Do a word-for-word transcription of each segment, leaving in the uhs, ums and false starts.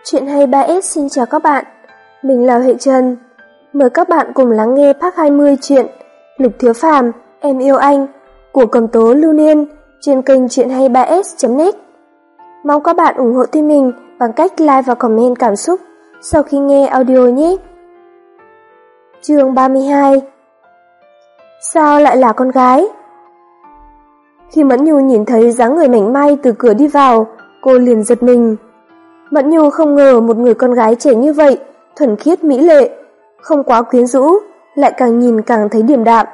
Chuyện hay ba S xin chào các bạn, mình là Huệ Trần. Mời các bạn cùng lắng nghe part hai mươi chuyện Lục Thiếu Phàm, Em Yêu Anh của Cầm tố Lưu Niên trên kênh chuyện hay ba S chấm net. Mong các bạn ủng hộ team mình bằng cách like và comment cảm xúc sau khi nghe audio nhé. Chương ba mươi hai. Sao lại là con gái? Khi Mẫn Nhu nhìn thấy dáng người mảnh mai từ cửa đi vào, cô liền giật mình. Mẫn Nhu không ngờ một người con gái trẻ như vậy, thuần khiết mỹ lệ, không quá quyến rũ, lại càng nhìn càng thấy điềm đạm.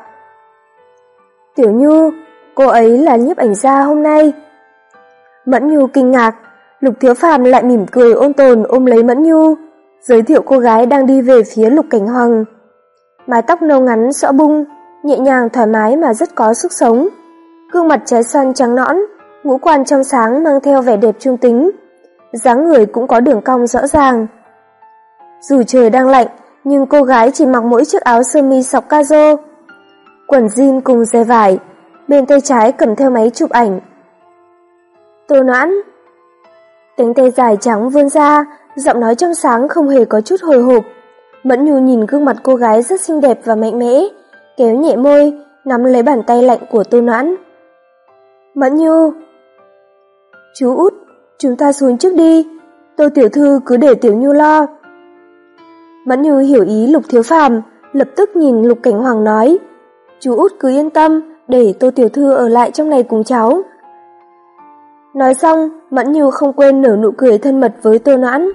Tiểu Nhu, cô ấy là nhiếp ảnh gia hôm nay. Mẫn Nhu kinh ngạc, Lục Thiếu Phàm lại mỉm cười ôn tồn ôm lấy Mẫn Nhu, giới thiệu cô gái đang đi về phía Lục Cảnh Hoàng. Mái tóc nâu ngắn xõa bung, nhẹ nhàng thoải mái mà rất có sức sống. Gương mặt trái xoan trắng nõn, ngũ quan trong sáng mang theo vẻ đẹp trung tính. Dáng người cũng có đường cong rõ ràng. Dù trời đang lạnh, nhưng cô gái chỉ mặc mỗi chiếc áo sơ mi sọc cazo, quần jean cùng dây vải, bên tay trái cầm theo máy chụp ảnh. Tô Noãn. Cánh tay dài trắng vươn ra, giọng nói trong sáng không hề có chút hồi hộp. Mẫn Nhu nhìn gương mặt cô gái rất xinh đẹp và mạnh mẽ, kéo nhẹ môi, nắm lấy bàn tay lạnh của Tô Noãn. Mẫn Nhu. Chú út, chúng ta xuống trước đi, Tô tiểu thư cứ để Tiểu Nhu lo. Mẫn Nhu hiểu ý Lục Thiếu Phàm, lập tức nhìn Lục Cảnh Hoàng nói, chú út cứ yên tâm, để Tô tiểu thư ở lại trong này cùng cháu. Nói xong, Mẫn Nhu không quên nở nụ cười thân mật với Tô Noãn.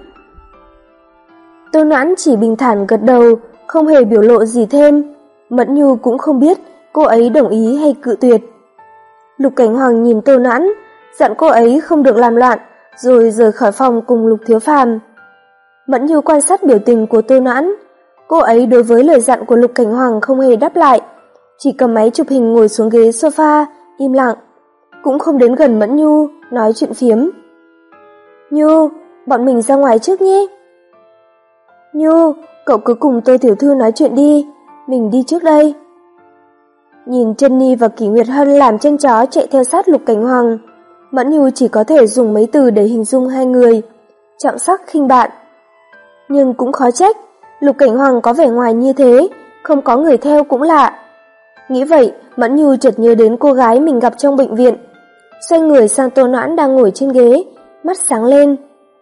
Tô Noãn chỉ bình thản gật đầu, không hề biểu lộ gì thêm. Mẫn Nhu cũng không biết cô ấy đồng ý hay cự tuyệt. Lục Cảnh Hoàng nhìn Tô Noãn, dặn cô ấy không được làm loạn, rồi rời khỏi phòng cùng Lục Thiếu Phàm. Mẫn Nhu quan sát biểu tình của Tô Noãn, cô ấy đối với lời dặn của Lục Cảnh Hoàng không hề đáp lại, chỉ cầm máy chụp hình ngồi xuống ghế sofa, im lặng, cũng không đến gần Mẫn Nhu, nói chuyện phiếm. Nhu, bọn mình ra ngoài trước nhé. Nhu, cậu cứ cùng Tô tiểu thư nói chuyện đi, mình đi trước đây. Nhìn Jenny và Kỷ Nguyệt Hân làm chân chó chạy theo sát Lục Cảnh Hoàng, Mẫn Nhu chỉ có thể dùng mấy từ để hình dung hai người, trọng sắc khinh bạn. Nhưng cũng khó trách, Lục Cảnh Hoàng có vẻ ngoài như thế, không có người theo cũng lạ. Nghĩ vậy, Mẫn Nhu chợt nhớ đến cô gái mình gặp trong bệnh viện, xoay người sang Tô Noãn đang ngồi trên ghế, mắt sáng lên.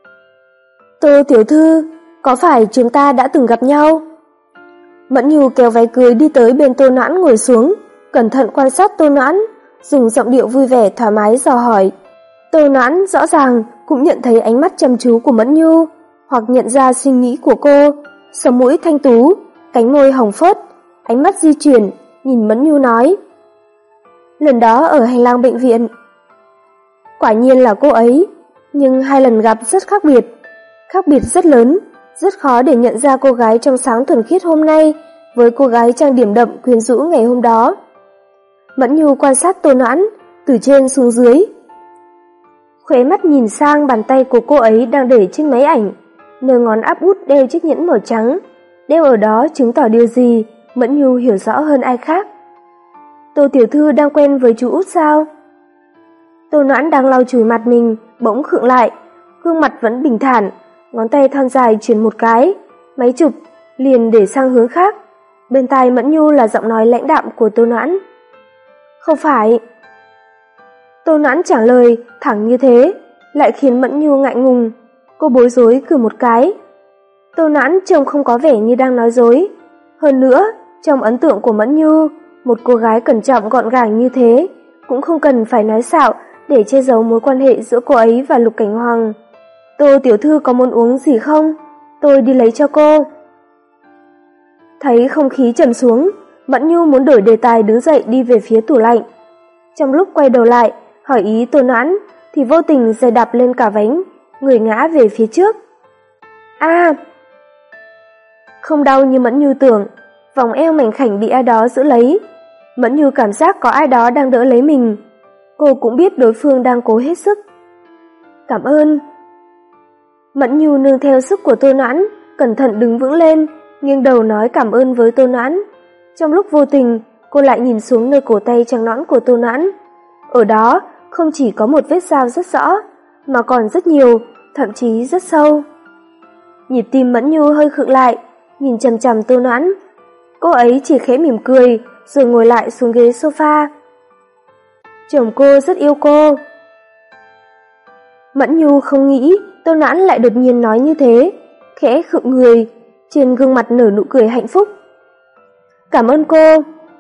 Tô tiểu thư, có phải chúng ta đã từng gặp nhau? Mẫn Nhu kéo váy cưới đi tới bên Tô Noãn ngồi xuống, cẩn thận quan sát Tô Noãn, dùng giọng điệu vui vẻ thoải mái dò hỏi. Tô Noãn rõ ràng cũng nhận thấy ánh mắt chăm chú của Mẫn Nhu, hoặc nhận ra suy nghĩ của cô, sống mũi thanh tú, cánh môi hồng phớt, ánh mắt di chuyển, nhìn Mẫn Nhu nói. Lần đó ở hành lang bệnh viện. Quả nhiên là cô ấy, nhưng hai lần gặp rất khác biệt, khác biệt rất lớn, rất khó để nhận ra cô gái trong sáng thuần khiết hôm nay với cô gái trang điểm đậm quyến rũ ngày hôm đó. Mẫn Nhu quan sát Tô Noãn từ trên xuống dưới, khóe mắt nhìn sang bàn tay của cô ấy đang để trên máy ảnh, nơi ngón áp út đeo chiếc nhẫn màu trắng, đeo ở đó chứng tỏ điều gì Mẫn Nhu hiểu rõ hơn ai khác. Tô tiểu thư đang quen với chú út sao? Tô Noãn đang lau chùi mặt mình, bỗng khựng lại, gương mặt vẫn bình thản, ngón tay thon dài chuyển một cái, máy chụp liền để sang hướng khác. Bên tai Mẫn Nhu là giọng nói lãnh đạm của Tô Noãn. Không phải. Tô Noãn trả lời thẳng như thế, lại khiến Mẫn Nhu ngại ngùng, cô bối rối cười một cái. Tô Noãn trông không có vẻ như đang nói dối. Hơn nữa, trong ấn tượng của Mẫn Nhu, một cô gái cẩn trọng gọn gàng như thế cũng không cần phải nói xạo để che giấu mối quan hệ giữa cô ấy và Lục Cảnh Hoàng. Tô tiểu thư có muốn uống gì không? Tôi đi lấy cho cô. Thấy không khí trầm xuống, Mẫn Nhu muốn đổi đề tài đứng dậy đi về phía tủ lạnh. Trong lúc quay đầu lại, hỏi ý Tô Noãn, thì vô tình giày đạp lên cả vánh, người ngã về phía trước. A! À, không đau như Mẫn Nhu tưởng, vòng eo mảnh khảnh bị ai đó giữ lấy. Mẫn Nhu cảm giác có ai đó đang đỡ lấy mình. Cô cũng biết đối phương đang cố hết sức. Cảm ơn. Mẫn Nhu nương theo sức của Tô Noãn, cẩn thận đứng vững lên, nghiêng đầu nói cảm ơn với Tô Noãn. Trong lúc vô tình, cô lại nhìn xuống nơi cổ tay trắng nõn của Tô Noãn. Ở đó không chỉ có một vết dao rất rõ, mà còn rất nhiều, thậm chí rất sâu. Nhịp tim Mẫn Nhu hơi khựng lại, nhìn chằm chằm Tô Noãn. Cô ấy chỉ khẽ mỉm cười, rồi ngồi lại xuống ghế sofa. Chồng cô rất yêu cô. Mẫn Nhu không nghĩ Tô Noãn lại đột nhiên nói như thế, khẽ khựng người, trên gương mặt nở nụ cười hạnh phúc. Cảm ơn cô.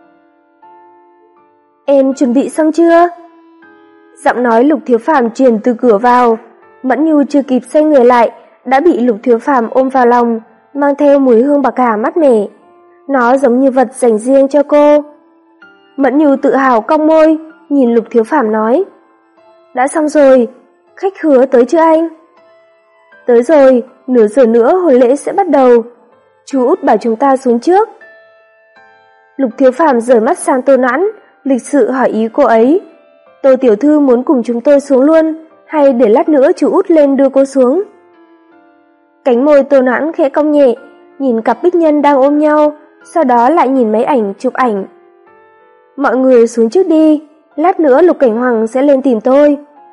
Em chuẩn bị xong chưa? Giọng nói Lục Thiếu Phàm truyền từ cửa vào. Mẫn Nhu chưa kịp xoay người lại, đã bị Lục Thiếu Phàm ôm vào lòng, mang theo mùi hương bạc hà mát mẻ. Nó giống như vật dành riêng cho cô. Mẫn Nhu tự hào cong môi, nhìn Lục Thiếu Phàm nói: Đã xong rồi, khách khứa tới chưa anh? Tới rồi, nửa giờ nữa hôn lễ sẽ bắt đầu. Chú Út bảo chúng ta xuống trước. Lục Thiếu Phàm rời mắt sang Tô Noãn, lịch sự hỏi ý cô ấy. Tô tiểu thư muốn cùng chúng tôi xuống luôn, hay để lát nữa chú Út lên đưa cô xuống? Cánh môi Tô Noãn khẽ cong nhẹ, nhìn cặp bích nhân đang ôm nhau, sau đó lại nhìn mấy ảnh chụp ảnh. Mọi người xuống trước đi, lát nữa Lục Cảnh Hoàng sẽ lên tìm tôi.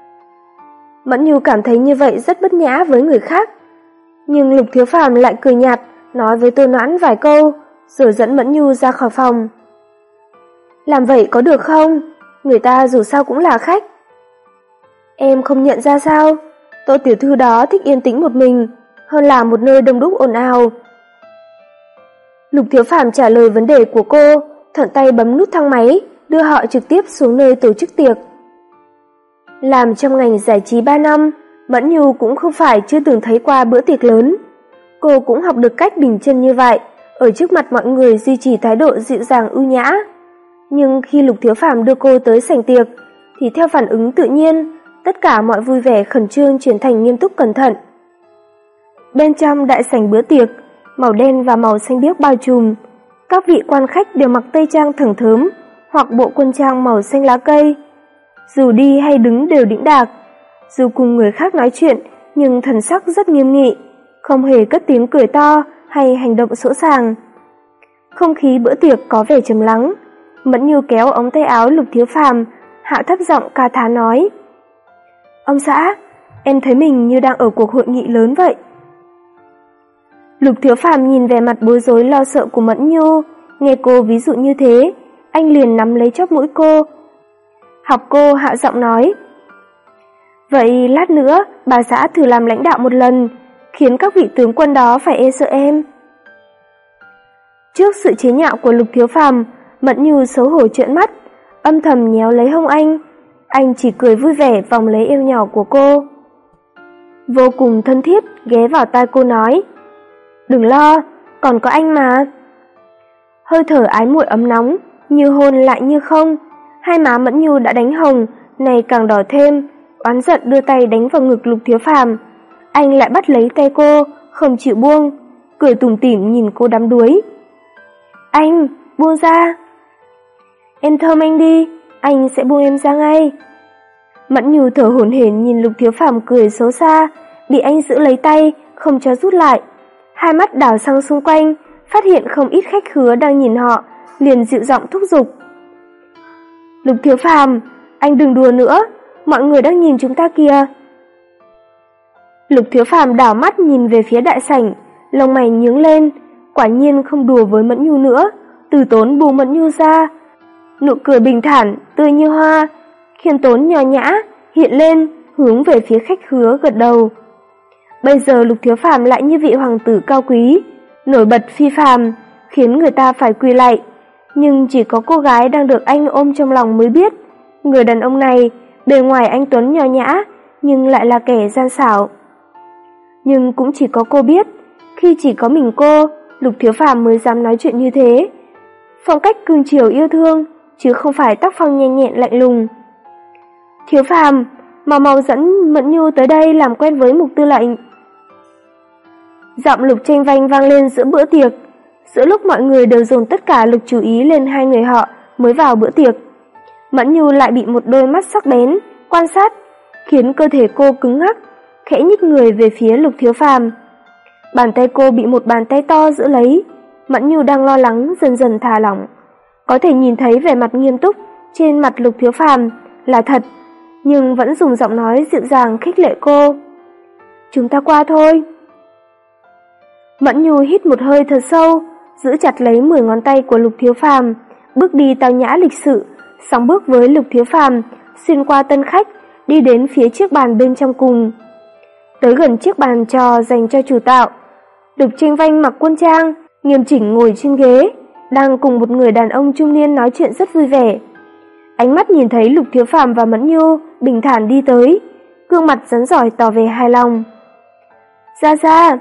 Mẫn Nhu cảm thấy như vậy rất bất nhã với người khác, nhưng Lục Thiếu Phàm lại cười nhạt, nói với Tô Noãn vài câu, rồi dẫn Mẫn Nhu ra khỏi phòng. Làm vậy có được không? Người ta dù sao cũng là khách. Em không nhận ra sao? Tô tiểu thư đó thích yên tĩnh một mình, hơn là một nơi đông đúc ồn ào. Lục Thiếu Phàm trả lời vấn đề của cô, thuận tay bấm nút thang máy, đưa họ trực tiếp xuống nơi tổ chức tiệc. Làm trong ngành giải trí ba năm, Mẫn Nhu cũng không phải chưa từng thấy qua bữa tiệc lớn. Cô cũng học được cách bình chân như vậy, ở trước mặt mọi người duy trì thái độ dịu dàng ưu nhã. Nhưng khi Lục Thiếu Phàm đưa cô tới sảnh tiệc, thì theo phản ứng tự nhiên, tất cả mọi vui vẻ khẩn trương chuyển thành nghiêm túc cẩn thận. Bên trong đại sảnh bữa tiệc, màu đen và màu xanh biếc bao trùm, các vị quan khách đều mặc tây trang thẳng thớm hoặc bộ quân trang màu xanh lá cây. Dù đi hay đứng đều đĩnh đạc, dù cùng người khác nói chuyện nhưng thần sắc rất nghiêm nghị, không hề cất tiếng cười to hay hành động sỗ sàng. Không khí bữa tiệc có vẻ trầm lắng. Mẫn Nhu kéo ống tay áo Lục Thiếu Phàm, hạ thấp giọng ca thán nói: Ông xã, em thấy mình như đang ở cuộc hội nghị lớn vậy. Lục Thiếu Phàm nhìn vẻ mặt bối rối lo sợ của Mẫn Nhu, nghe cô ví dụ như thế, anh liền nắm lấy chóp mũi cô, học cô hạ giọng nói: Vậy lát nữa bà xã thử làm lãnh đạo một lần, khiến các vị tướng quân đó phải e sợ em. Trước sự chế nhạo của Lục Thiếu Phàm, Mẫn Nhu xấu hổ trợn mắt, âm thầm nhéo lấy hông anh. Anh chỉ cười vui vẻ vòng lấy eo nhỏ của cô, vô cùng thân thiết ghé vào tai cô nói: Đừng lo, còn có anh mà. Hơi thở ái muội ấm nóng, như hôn lại như không. Hai má Mẫn Nhu đã đánh hồng, này càng đỏ thêm, oán giận đưa tay đánh vào ngực Lục Thiếu Phàm. Anh lại bắt lấy tay cô, không chịu buông, cười tủm tỉm nhìn cô đắm đuối. Anh, buông ra. Em thơm anh đi, anh sẽ buông em ra ngay. Mẫn Nhu thở hổn hển nhìn Lục Thiếu Phàm cười xấu xa, bị anh giữ lấy tay, không cho rút lại. Hai mắt đảo sang xung quanh, phát hiện không ít khách khứa đang nhìn họ, liền dịu giọng thúc giục. Lục Thiếu Phàm, anh đừng đùa nữa, mọi người đang nhìn chúng ta kìa. Lục Thiếu Phàm đảo mắt nhìn về phía đại sảnh, lông mày nhướng lên, quả nhiên không đùa với Mẫn Nhu nữa, Từ Tốn buông Mẫn Nhu ra, nụ cười bình thản, tươi như hoa, Khiêm Tốn nho nhã hiện lên, hướng về phía khách khứa gật đầu. Bây giờ Lục Thiếu Phàm lại như vị hoàng tử cao quý, nổi bật phi phàm, khiến người ta phải quỳ lạy. Nhưng chỉ có cô gái đang được anh ôm trong lòng mới biết, người đàn ông này, bề ngoài anh tuấn nho nhã, nhưng lại là kẻ gian xảo. Nhưng cũng chỉ có cô biết, khi chỉ có mình cô, Lục Thiếu Phàm mới dám nói chuyện như thế. Phong cách cưng chiều yêu thương, chứ không phải tác phong nhanh nhẹn lạnh lùng. Thiếu Phàm, mau mau dẫn Mẫn Nhu tới đây làm quen với Mục tư lệnh. Giọng Lục Tranh Vanh vang lên giữa bữa tiệc. Giữa lúc mọi người đều dồn tất cả lực chú ý lên hai người họ mới vào bữa tiệc, Mẫn Nhu lại bị một đôi mắt sắc bén quan sát, khiến cơ thể cô cứng ngắc, khẽ nhích người về phía Lục Thiếu Phàm. Bàn tay cô bị một bàn tay to giữ lấy. Mẫn Nhu đang lo lắng dần dần thả lỏng. Có thể nhìn thấy vẻ mặt nghiêm túc trên mặt Lục Thiếu Phàm là thật, nhưng vẫn dùng giọng nói dịu dàng khích lệ cô. Chúng ta qua thôi. Mẫn Nhu hít một hơi thật sâu, giữ chặt lấy mười ngón tay của Lục Thiếu Phàm, bước đi tao nhã lịch sự, sóng bước với Lục Thiếu Phàm, xuyên qua tân khách, đi đến phía chiếc bàn bên trong cùng. Tới gần chiếc bàn trò dành cho chủ tạo, Lục Tranh Vanh mặc quân trang, nghiêm chỉnh ngồi trên ghế, đang cùng một người đàn ông trung niên nói chuyện rất vui vẻ. Ánh mắt nhìn thấy Lục Thiếu Phàm và Mẫn Nhu bình thản đi tới, gương mặt rắn rỏi tỏ vẻ hài lòng. Ra ra.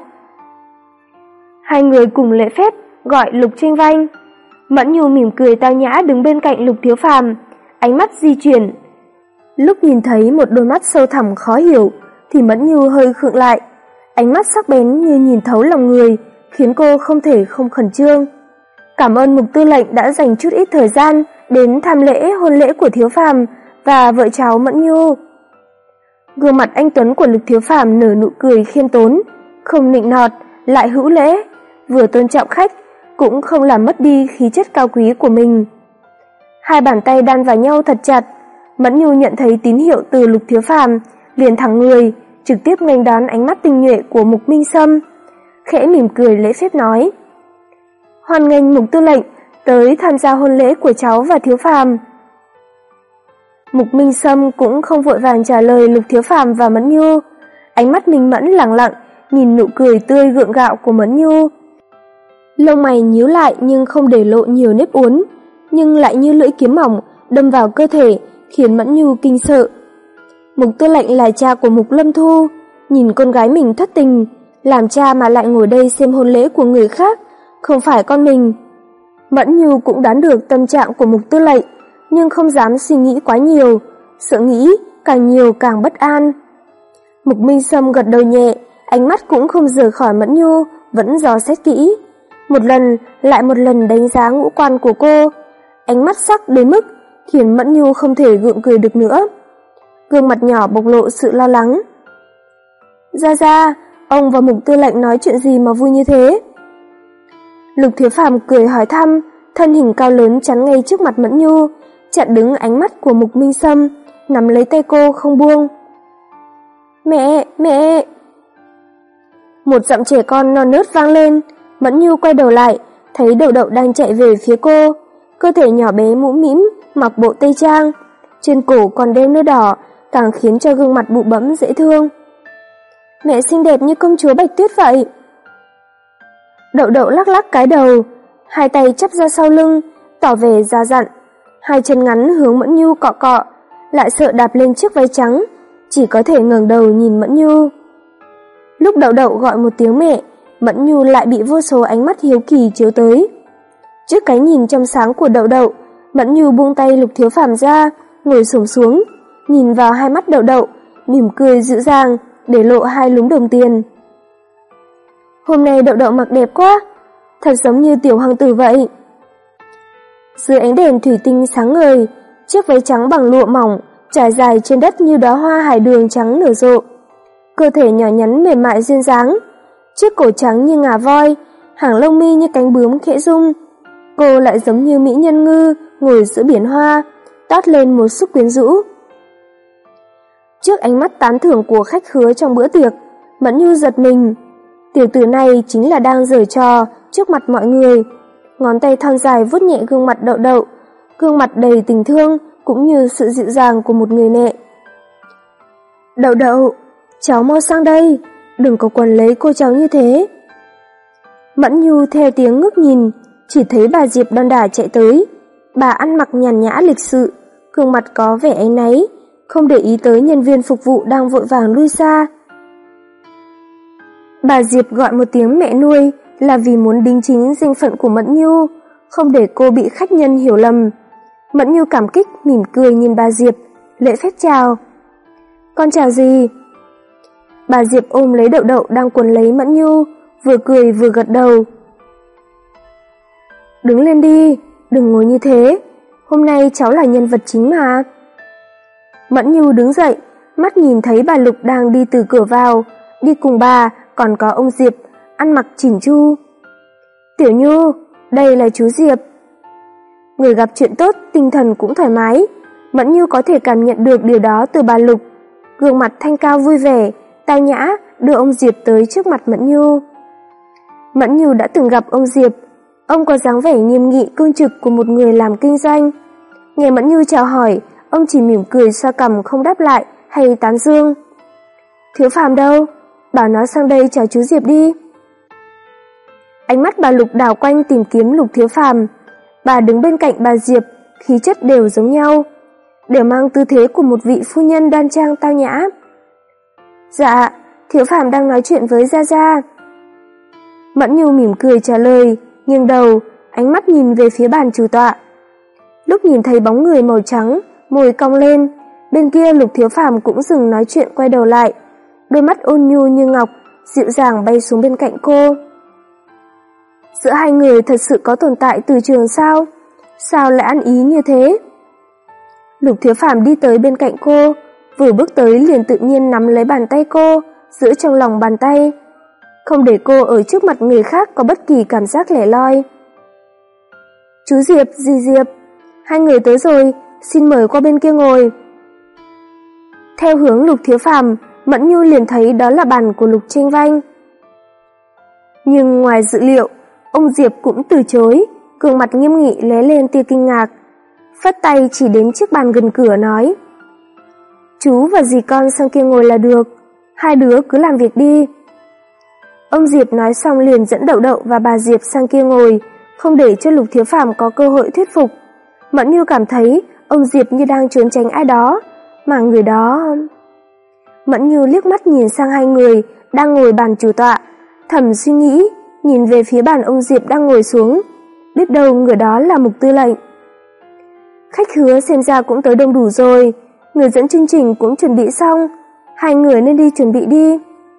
Hai người cùng lễ phép gọi Lục Tranh Vanh. Mẫn Nhu mỉm cười tao nhã đứng bên cạnh Lục Thiếu Phàm, ánh mắt di chuyển. Lúc nhìn thấy một đôi mắt sâu thẳm khó hiểu thì Mẫn Nhu hơi khựng lại, ánh mắt sắc bén như nhìn thấu lòng người, khiến cô không thể không khẩn trương. Cảm ơn Mục tư lệnh đã dành chút ít thời gian đến tham lễ hôn lễ của Thiếu Phàm và vợ cháu Mẫn Nhu. Gương mặt anh tuấn của Lục Thiếu Phàm nở nụ cười khiêm tốn, không nịnh nọt, lại hữu lễ, vừa tôn trọng khách, cũng không làm mất đi khí chất cao quý của mình. Hai bàn tay đan vào nhau thật chặt, Mẫn Nhu nhận thấy tín hiệu từ Lục Thiếu Phàm, liền thẳng người, trực tiếp nghênh đón ánh mắt tinh nhuệ của Mục Minh Sâm, khẽ mỉm cười lễ phép nói: "Hoan nghênh Mục tư lệnh tới tham gia hôn lễ của cháu và Thiếu Phàm." Mục Minh Sâm cũng không vội vàng trả lời Lục Thiếu Phàm và Mẫn Nhu, ánh mắt minh mẫn lẳng lặng nhìn nụ cười tươi gượng gạo của Mẫn Nhu. Lông mày nhíu lại nhưng không để lộ nhiều nếp uốn, nhưng lại như lưỡi kiếm mỏng đâm vào cơ thể, khiến Mẫn Nhu kinh sợ. Mục tư lệnh là cha của Mục Lâm Thu, nhìn con gái mình thất tình, làm cha mà lại ngồi đây xem hôn lễ của người khác, không phải con mình. Mẫn Nhu cũng đoán được tâm trạng của Mục tư lệnh, nhưng không dám suy nghĩ quá nhiều, sợ nghĩ càng nhiều càng bất an. Mục Minh Sâm gật đầu nhẹ, ánh mắt cũng không rời khỏi Mẫn Nhu, vẫn dò xét kỹ, một lần lại một lần đánh giá ngũ quan của cô, ánh mắt sắc đến mức khiến Mẫn Nhu không thể gượng cười được nữa. Gương mặt nhỏ bộc lộ sự lo lắng. "Ra ra, ông và Mục tư lệnh nói chuyện gì mà vui như thế?" Lục Thiếu Phàm cười hỏi thăm, thân hình cao lớn chắn ngay trước mặt Mẫn Nhu, chặn đứng ánh mắt của Mục Minh Sâm, nắm lấy tay cô không buông. "Mẹ, mẹ!" Một giọng trẻ con non nớt vang lên. Mẫn Nhu quay đầu lại, thấy Đậu Đậu đang chạy về phía cô, cơ thể nhỏ bé mũm mĩm, mặc bộ tây trang, trên cổ còn đeo nơ đỏ, càng khiến cho gương mặt bụ bẫm dễ thương. "Mẹ xinh đẹp như công chúa Bạch Tuyết vậy." Đậu Đậu lắc lắc cái đầu, hai tay chắp ra sau lưng, tỏ vẻ già dặn, hai chân ngắn hướng Mẫn Nhu cọ cọ, lại sợ đạp lên chiếc váy trắng, chỉ có thể ngẩng đầu nhìn Mẫn Nhu. Lúc Đậu Đậu gọi một tiếng mẹ, Mẫn Nhu lại bị vô số ánh mắt hiếu kỳ chiếu tới. Trước cái nhìn trong sáng của Đậu Đậu, Mẫn Nhu buông tay Lục Thiếu Phàm ra, ngồi xổm xuống, nhìn vào hai mắt Đậu Đậu, mỉm cười dịu dàng, để lộ hai lúm đồng tiền. "Hôm nay Đậu Đậu mặc đẹp quá, thật giống như tiểu hoàng tử vậy." Dưới ánh đèn thủy tinh sáng ngời, chiếc váy trắng bằng lụa mỏng trải dài trên đất như đóa hoa hải đường trắng nở rộ, cơ thể nhỏ nhắn mềm mại duyên dáng, chiếc cổ trắng như ngà voi, hàng lông mi như cánh bướm khẽ rung. Cô lại giống như mỹ nhân ngư ngồi giữa biển hoa, toát lên một sức quyến rũ. Trước ánh mắt tán thưởng của khách khứa trong bữa tiệc, Mẫn Nhu giật mình. Tiểu tử này chính là đang giở trò trước mặt mọi người. Ngón tay thon dài vuốt nhẹ gương mặt Đậu Đậu, gương mặt đầy tình thương cũng như sự dịu dàng của một người mẹ. "Đậu Đậu, cháu mau sang đây, đừng có quấn lấy cô cháu như thế." Mẫn Nhu theo tiếng ngước nhìn, chỉ thấy bà Diệp đon đả chạy tới. Bà ăn mặc nhàn nhã lịch sự, gương mặt có vẻ áy náy, không để ý tới nhân viên phục vụ đang vội vàng lui xa. Bà Diệp gọi một tiếng mẹ nuôi là vì muốn đính chính danh phận của Mẫn Nhu, không để cô bị khách nhân hiểu lầm. Mẫn Nhu cảm kích mỉm cười nhìn bà Diệp, lễ phép chào. "Con chào gì?" Bà Diệp ôm lấy Đậu Đậu đang quấn lấy Mẫn Nhu, vừa cười vừa gật đầu. "Đứng lên đi, đừng ngồi như thế, hôm nay cháu là nhân vật chính mà." Mẫn Nhu đứng dậy, mắt nhìn thấy bà Lục đang đi từ cửa vào, đi cùng bà còn có ông Diệp, ăn mặc chỉn chu. "Tiểu Nhu, đây là chú Diệp." Người gặp chuyện tốt, tinh thần cũng thoải mái. Mẫn Nhu có thể cảm nhận được điều đó từ bà Lục. Gương mặt thanh cao vui vẻ, tao nhã đưa ông Diệp tới trước mặt Mẫn Nhu. Mẫn Nhu đã từng gặp ông Diệp. Ông có dáng vẻ nghiêm nghị cương trực của một người làm kinh doanh. Nghe Mẫn Nhu chào hỏi, ông chỉ mỉm cười xoa cằm không đáp lại hay tán dương. Thiếu Phàm đâu? Bảo nó sang đây chào chú Diệp đi. Ánh mắt bà Lục đảo quanh tìm kiếm Lục Thiếu Phàm. Bà đứng bên cạnh bà Diệp, khí chất đều giống nhau, đều mang tư thế của một vị phu nhân đoan trang tao nhã. Dạ, Thiếu Phàm đang nói chuyện với Gia Gia. Mẫn Nhu mỉm cười trả lời, nghiêng đầu, ánh mắt nhìn về phía bàn chủ tọa. Lúc nhìn thấy bóng người màu trắng, môi cong lên, bên kia Lục Thiếu Phàm cũng dừng nói chuyện quay đầu lại, đôi mắt ôn nhu như ngọc, dịu dàng bay xuống bên cạnh cô. Giữa hai người thật sự có tồn tại từ trường sao? Sao lại ăn ý như thế? Lục Thiếu Phàm đi tới bên cạnh cô, vừa bước tới liền tự nhiên nắm lấy bàn tay cô, giữ trong lòng bàn tay, không để cô ở trước mặt người khác có bất kỳ cảm giác lẻ loi. Chú Diệp, dì Diệp, hai người tới rồi, xin mời qua bên kia ngồi. Theo hướng Lục Thiếu Phàm, Mẫn Nhu liền thấy đó là bàn của Lục Tranh Vanh. Nhưng ngoài dự liệu, ông Diệp cũng từ chối, gương mặt nghiêm nghị lóe lên tia kinh ngạc, phất tay chỉ đến chiếc bàn gần cửa nói: Chú và dì con sang kia ngồi là được, hai đứa cứ làm việc đi. Ông Diệp nói xong liền dẫn Đậu Đậu và bà Diệp sang kia ngồi, không để cho Lục Thiếu Phàm có cơ hội thuyết phục. Mẫn Nhu cảm thấy ông Diệp như đang trốn tránh ai đó, mà người đó... Mẫn Nhu liếc mắt nhìn sang hai người đang ngồi bàn chủ tọa, thầm suy nghĩ, nhìn về phía bàn ông Diệp đang ngồi xuống, biết đâu người đó là Mục Tư lệnh. Khách khứa xem ra cũng tới đông đủ rồi, người dẫn chương trình cũng chuẩn bị xong, hai người nên đi chuẩn bị đi.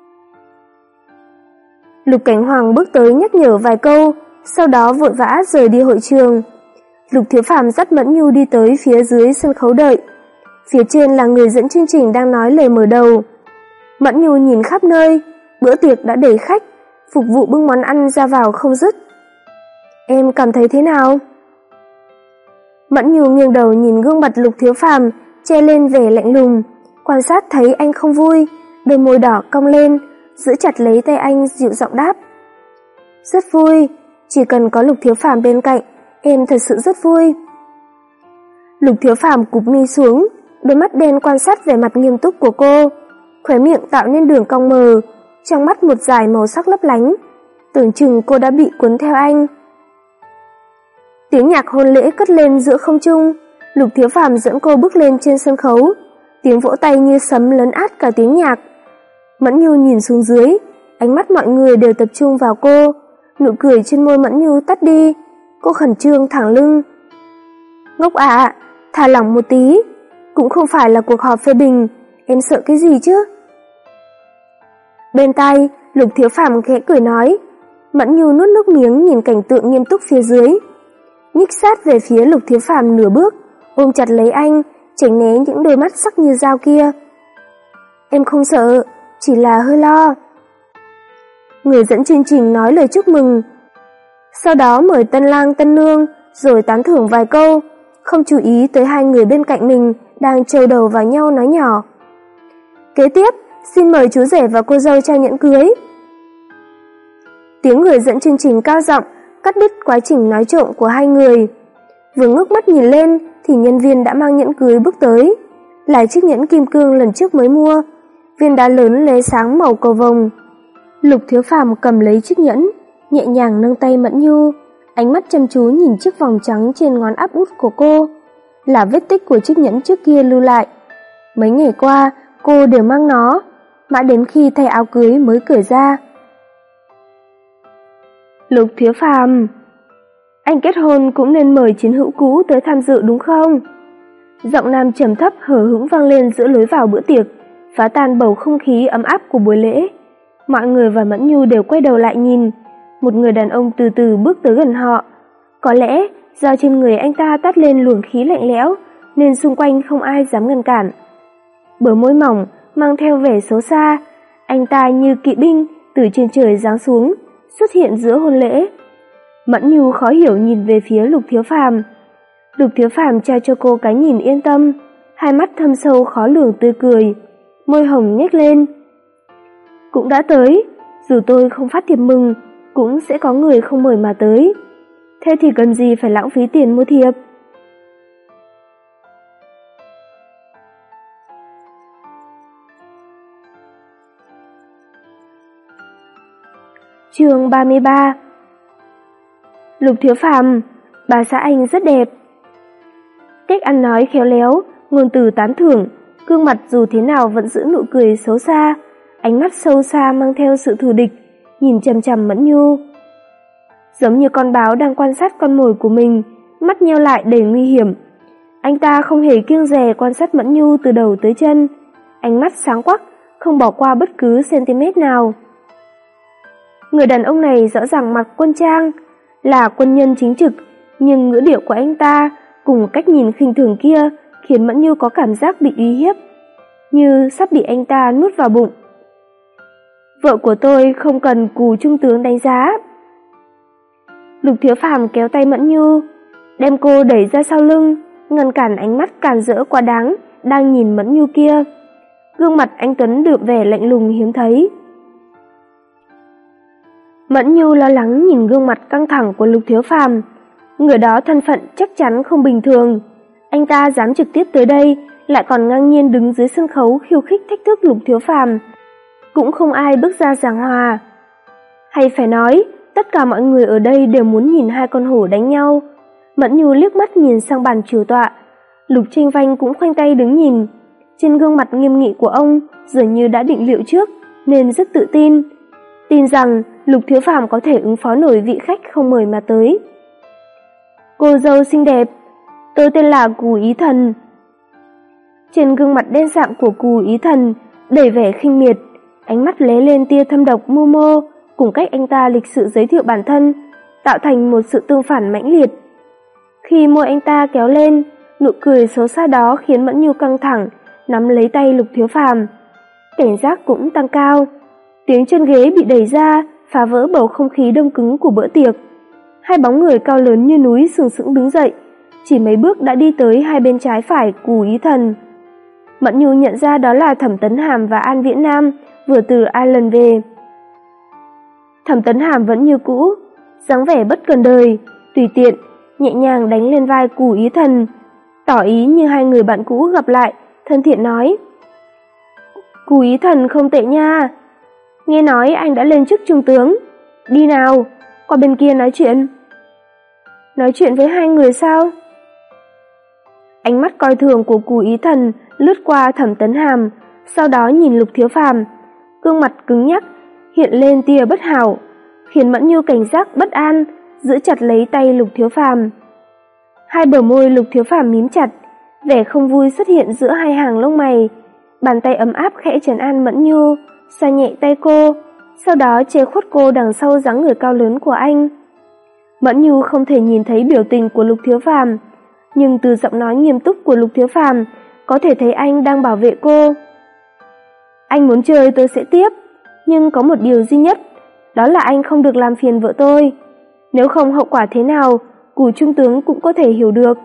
Lục Cảnh Hoàng bước tới nhắc nhở vài câu, sau đó vội vã rời đi hội trường. Lục Thiếu Phàm dắt Mẫn Nhu đi tới phía dưới sân khấu đợi. Phía trên là người dẫn chương trình đang nói lời mở đầu. Mẫn Nhu nhìn khắp nơi, bữa tiệc đã đầy khách, phục vụ bưng món ăn ra vào không dứt. Em cảm thấy thế nào? Mẫn Nhu nghiêng đầu nhìn gương mặt Lục Thiếu Phàm, che lên vẻ lạnh lùng, quan sát thấy anh không vui, đôi môi đỏ cong lên, giữ chặt lấy tay anh dịu giọng đáp. Rất vui, chỉ cần có Lục Thiếu Phàm bên cạnh, em thật sự rất vui. Lục Thiếu Phàm cụp mi xuống, đôi mắt đen quan sát vẻ mặt nghiêm túc của cô, khóe miệng tạo nên đường cong mờ, trong mắt một dải màu sắc lấp lánh, tưởng chừng cô đã bị cuốn theo anh. Tiếng nhạc hôn lễ cất lên giữa không trung, Lục Thiếu Phàm dẫn cô bước lên trên sân khấu, tiếng vỗ tay như sấm lấn át cả tiếng nhạc. Mẫn Nhu nhìn xuống dưới, ánh mắt mọi người đều tập trung vào cô, nụ cười trên môi Mẫn Nhu tắt đi, cô khẩn trương thẳng lưng. Ngốc ạ, à, thả lỏng một tí, cũng không phải là cuộc họp phê bình, em sợ cái gì chứ? Bên tai, Lục Thiếu Phàm khẽ cười nói. Mẫn Nhu nuốt nước miếng nhìn cảnh tượng nghiêm túc phía dưới, nhích sát về phía Lục Thiếu Phàm nửa bước, ôm chặt lấy anh, tránh né những đôi mắt sắc như dao kia. Em không sợ, chỉ là hơi lo. Người dẫn chương trình nói lời chúc mừng, sau đó mời tân lang tân nương, rồi tán thưởng vài câu, không chú ý tới hai người bên cạnh mình đang trêu đầu vào nhau nói nhỏ. Kế tiếp, xin mời chú rể và cô dâu trao nhẫn cưới. Tiếng người dẫn chương trình cao giọng cắt đứt quá trình nói trộm của hai người. Vừa ngước mắt nhìn lên thì nhân viên đã mang nhẫn cưới bước tới, là chiếc nhẫn kim cương lần trước mới mua, viên đá lớn lóe sáng màu cầu vồng. Lục Thiếu Phàm cầm lấy chiếc nhẫn, nhẹ nhàng nâng tay Mẫn Nhu, ánh mắt chăm chú nhìn chiếc vòng trắng trên ngón áp út của cô, là vết tích của chiếc nhẫn trước kia lưu lại. Mấy ngày qua, cô đều mang nó, mãi đến khi thay áo cưới mới cởi ra. Lục Thiếu Phàm, anh kết hôn cũng nên mời chiến hữu cũ tới tham dự đúng không? Giọng nam trầm thấp hờ hững vang lên giữa lối vào bữa tiệc, phá tan bầu không khí ấm áp của buổi lễ. Mọi người và Mẫn Nhu đều quay đầu lại nhìn, một người đàn ông từ từ bước tới gần họ. Có lẽ do trên người anh ta toát lên luồng khí lạnh lẽo, nên xung quanh không ai dám ngăn cản. Bờ môi mỏng mang theo vẻ xấu xa, anh ta như kỵ binh từ trên trời giáng xuống, xuất hiện giữa hôn lễ. Mẫn Nhu khó hiểu nhìn về phía Lục Thiếu Phàm. Lục Thiếu Phàm trao cho cô cái nhìn yên tâm, hai mắt thâm sâu khó lường tươi cười, môi hồng nhếch lên. Cũng đã tới, dù tôi không phát thiệp mừng, cũng sẽ có người không mời mà tới. Thế thì cần gì phải lãng phí tiền mua thiệp. Chương ba mươi ba. Lục Thiếu Phàm, bà xã anh rất đẹp. Cách ăn nói khéo léo, ngôn từ tán thưởng, gương mặt dù thế nào vẫn giữ nụ cười xấu xa, ánh mắt sâu xa mang theo sự thù địch, nhìn chằm chằm Mẫn Nhu. Giống như con báo đang quan sát con mồi của mình, mắt nheo lại đầy nguy hiểm. Anh ta không hề kiêng dè quan sát Mẫn Nhu từ đầu tới chân, ánh mắt sáng quắc, không bỏ qua bất cứ centimet nào. Người đàn ông này rõ ràng mặc quân trang, là quân nhân chính trực, nhưng ngữ điệu của anh ta cùng cách nhìn khinh thường kia khiến Mẫn Nhu có cảm giác bị uy hiếp, như sắp bị anh ta nuốt vào bụng. Vợ của tôi không cần cù trung tướng đánh giá. Lục Thiếu Phàm kéo tay Mẫn Nhu, đem cô đẩy ra sau lưng, ngăn cản ánh mắt càn rỡ quá đáng đang nhìn Mẫn Nhu kia. Gương mặt anh Tuấn đượm vẻ lạnh lùng hiếm thấy. Mẫn Nhu lo lắng nhìn gương mặt căng thẳng của Lục Thiếu Phàm. Người đó thân phận chắc chắn không bình thường. Anh ta dám trực tiếp tới đây, lại còn ngang nhiên đứng dưới sân khấu khiêu khích thách thức Lục Thiếu Phàm. Cũng không ai bước ra giảng hòa. Hay phải nói, tất cả mọi người ở đây đều muốn nhìn hai con hổ đánh nhau. Mẫn Nhu liếc mắt nhìn sang bàn chủ tọa. Lục Tranh Vanh cũng khoanh tay đứng nhìn. Trên gương mặt nghiêm nghị của ông dường như đã định liệu trước, nên rất tự tin. Tin rằng Lục Thiếu Phàm có thể ứng phó nổi vị khách không mời mà tới. Cô dâu xinh đẹp, tôi tên là Cù Ý Thần. Trên gương mặt đen sạm của Cù Ý Thần đầy vẻ khinh miệt, ánh mắt lóe lên tia thâm độc mưu mô, cùng cách anh ta lịch sự giới thiệu bản thân, tạo thành một sự tương phản mãnh liệt. Khi môi anh ta kéo lên, nụ cười xấu xa đó khiến Mẫn Nhu căng thẳng, nắm lấy tay Lục Thiếu Phàm. Cảnh giác cũng tăng cao. Tiếng chân ghế bị đẩy ra, phá vỡ bầu không khí đông cứng của bữa tiệc. Hai bóng người cao lớn như núi sừng sững đứng dậy, chỉ mấy bước đã đi tới hai bên trái phải Cù Ý Thần. Mẫn Nhu nhận ra đó là Thẩm Tấn Hàm và An Viễn Nam vừa từ Ireland về. Thẩm Tấn Hàm vẫn như cũ, dáng vẻ bất cần đời, tùy tiện, nhẹ nhàng đánh lên vai Cù Ý Thần, tỏ ý như hai người bạn cũ gặp lại, thân thiện nói: Cù Ý Thần không tệ nha, nghe nói anh đã lên chức trung tướng, đi nào, qua bên kia nói chuyện. Nói chuyện với hai người sao? Ánh mắt coi thường của Cù Ý Thần lướt qua Thẩm Tấn Hàm, sau đó nhìn Lục Thiếu Phàm, gương mặt cứng nhắc, hiện lên tia bất hảo, khiến Mẫn Nhu cảnh giác bất an, giữ chặt lấy tay Lục Thiếu Phàm. Hai bờ môi Lục Thiếu Phàm mím chặt, vẻ không vui xuất hiện giữa hai hàng lông mày, bàn tay ấm áp khẽ trấn an Mẫn Nhu, xoa nhẹ tay cô, sau đó che khuất cô đằng sau dáng người cao lớn của anh. Mẫn Nhu không thể nhìn thấy biểu tình của Lục Thiếu Phàm, nhưng từ giọng nói nghiêm túc của Lục Thiếu Phàm có thể thấy anh đang bảo vệ cô. Anh muốn chơi tôi sẽ tiếp, nhưng có một điều duy nhất, đó là anh không được làm phiền vợ tôi. Nếu không hậu quả thế nào, Cù trung tướng cũng có thể hiểu được.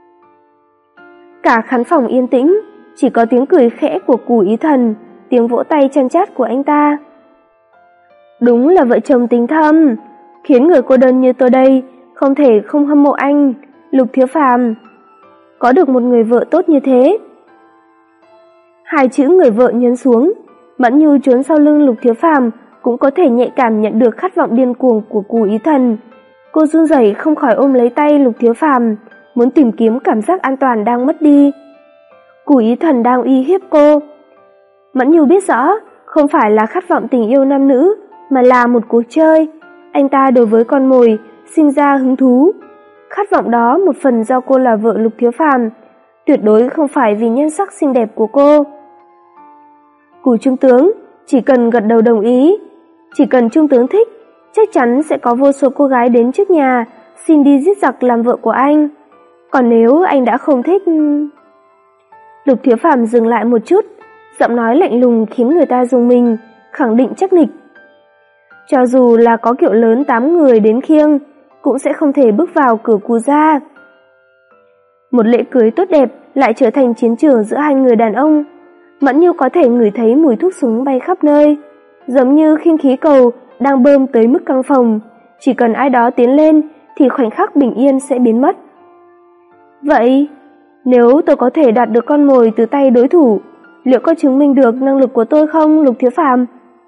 Cả khán phòng yên tĩnh, chỉ có tiếng cười khẽ của Cù Ý Thần, tiếng vỗ tay chan chát của anh ta. Đúng là vợ chồng tình thâm, khiến người cô đơn như tôi đây không thể không hâm mộ anh, Lục Thiếu Phàm. Có được một người vợ tốt như thế. Hai chữ người vợ nhấn xuống, Mẫn Nhu trốn sau lưng Lục Thiếu Phàm cũng có thể nhạy cảm nhận được khát vọng điên cuồng của Cù Ý Thần. Cô run rẩy không khỏi ôm lấy tay Lục Thiếu Phàm, muốn tìm kiếm cảm giác an toàn đang mất đi. Cù Ý Thần đang uy hiếp cô. Mẫn Nhu biết rõ, không phải là khát vọng tình yêu nam nữ, mà là một cuộc chơi. Anh ta đối với con mồi sinh ra hứng thú. Khát vọng đó một phần do cô là vợ Lục Thiếu Phàm, tuyệt đối không phải vì nhan sắc xinh đẹp của cô. Cù trung tướng chỉ cần gật đầu đồng ý, chỉ cần trung tướng thích, chắc chắn sẽ có vô số cô gái đến trước nhà xin đi giết giặc làm vợ của anh. Còn nếu anh đã không thích... Lục Thiếu Phàm dừng lại một chút, giọng nói lạnh lùng khiến người ta rùng mình, khẳng định chắc nịch. Cho dù là có kiệu lớn tám người đến khiêng, cũng sẽ không thể bước vào cửa Cù gia. Một lễ cưới tốt đẹp lại trở thành chiến trường giữa hai người đàn ông. Mẫn Nhu có thể ngửi thấy mùi thuốc súng bay khắp nơi, giống như khinh khí cầu đang bơm tới mức căng phòng, chỉ cần ai đó tiến lên thì khoảnh khắc bình yên sẽ biến mất. Vậy, nếu tôi có thể đoạt được con mồi từ tay đối thủ, liệu có chứng minh được năng lực của tôi không, Lục Thiếu Phàm?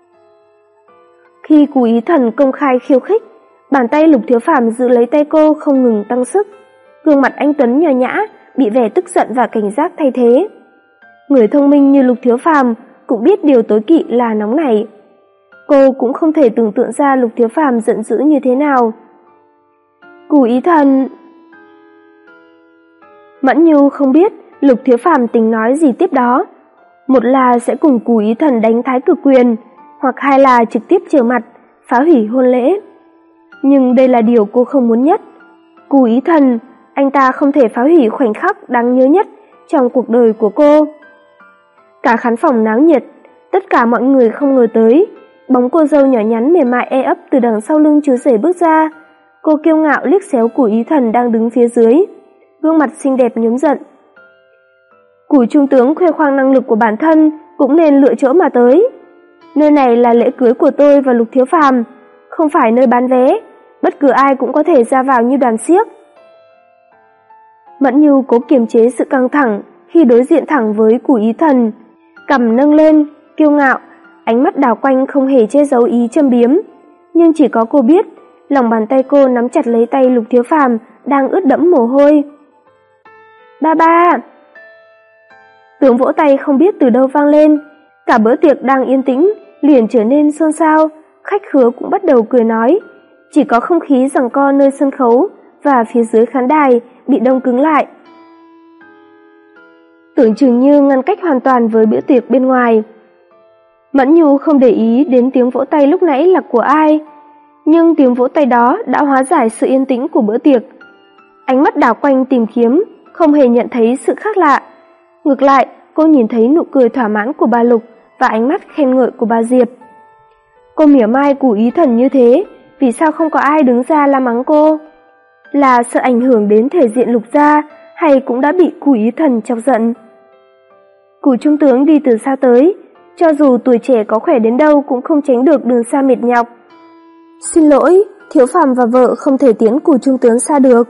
Khi Cù Ý Thần công khai khiêu khích, bàn tay Lục Thiếu Phàm giữ lấy tay cô không ngừng tăng sức, gương mặt anh tuấn nho nhã bị vẻ tức giận và cảnh giác thay thế. Người thông minh như Lục Thiếu Phàm cũng biết điều tối kỵ là nóng nảy. Cô cũng không thể tưởng tượng ra Lục Thiếu Phàm giận dữ như thế nào. Cù Ý Thần... Mẫn Nhu không biết Lục Thiếu Phàm tính nói gì tiếp đó. Một là sẽ cùng Cù Ý Thần đánh Thái Cực Quyền, hoặc hai là trực tiếp trở mặt, phá hủy hôn lễ. Nhưng đây là điều cô không muốn nhất. Cù Ý Thần, anh ta không thể phá hủy khoảnh khắc đáng nhớ nhất trong cuộc đời của cô. Cả khán phòng náo nhiệt, tất cả mọi người không ngờ tới, bóng cô dâu nhỏ nhắn mềm mại e ấp từ đằng sau lưng chú rể bước ra. Cô kiêu ngạo liếc xéo Cù Ý Thần đang đứng phía dưới, gương mặt xinh đẹp nhếch giận. Cù trung tướng khoe khoang năng lực của bản thân cũng nên lựa chỗ mà tới. Nơi này là lễ cưới của tôi và Lục Thiếu Phàm, không phải nơi bán vé, bất cứ ai cũng có thể ra vào như đoàn xiếc. Mẫn Nhu cố kiềm chế sự căng thẳng khi đối diện thẳng với Cù Ý Thần, cằm nâng lên, kiêu ngạo, ánh mắt đảo quanh không hề che giấu ý châm biếm, nhưng chỉ có cô biết, lòng bàn tay cô nắm chặt lấy tay Lục Thiếu Phàm đang ướt đẫm mồ hôi. Ba ba! Tiếng vỗ tay không biết từ đâu vang lên, cả bữa tiệc đang yên tĩnh liền trở nên xôn xao, khách khứa cũng bắt đầu cười nói, chỉ có không khí giằng co nơi sân khấu và phía dưới khán đài bị đông cứng lại. Tưởng chừng như ngăn cách hoàn toàn với bữa tiệc bên ngoài. Mẫn Nhu không để ý đến tiếng vỗ tay lúc nãy là của ai, nhưng tiếng vỗ tay đó đã hóa giải sự yên tĩnh của bữa tiệc. Ánh mắt đảo quanh tìm kiếm, không hề nhận thấy sự khác lạ. Ngược lại, cô nhìn thấy nụ cười thỏa mãn của bà Lục và ánh mắt khen ngợi của bà Diệp. Cô mỉa mai Cù Ý Thần như thế, vì sao không có ai đứng ra la mắng cô? Là sợ ảnh hưởng đến thể diện Lục gia, hay cũng đã bị Cù Ý Thần chọc giận? Cù trung tướng đi từ xa tới, cho dù tuổi trẻ có khỏe đến đâu cũng không tránh được đường xa mệt nhọc. Xin lỗi, Thiếu Phàm và vợ không thể tiến Cù trung tướng xa được.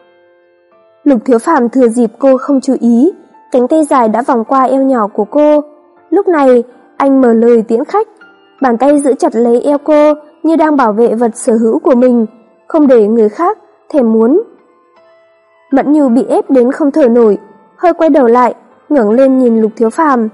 Lục Thiếu Phàm thừa dịp cô không chú ý, cánh tay dài đã vòng qua eo nhỏ của cô. Lúc này, anh mở lời tiễn khách, bàn tay giữ chặt lấy eo cô như đang bảo vệ vật sở hữu của mình, không để người khác thèm muốn. Mẫn Nhu bị ép đến không thở nổi, hơi quay đầu lại, ngẩng lên nhìn Lục Thiếu Phàm.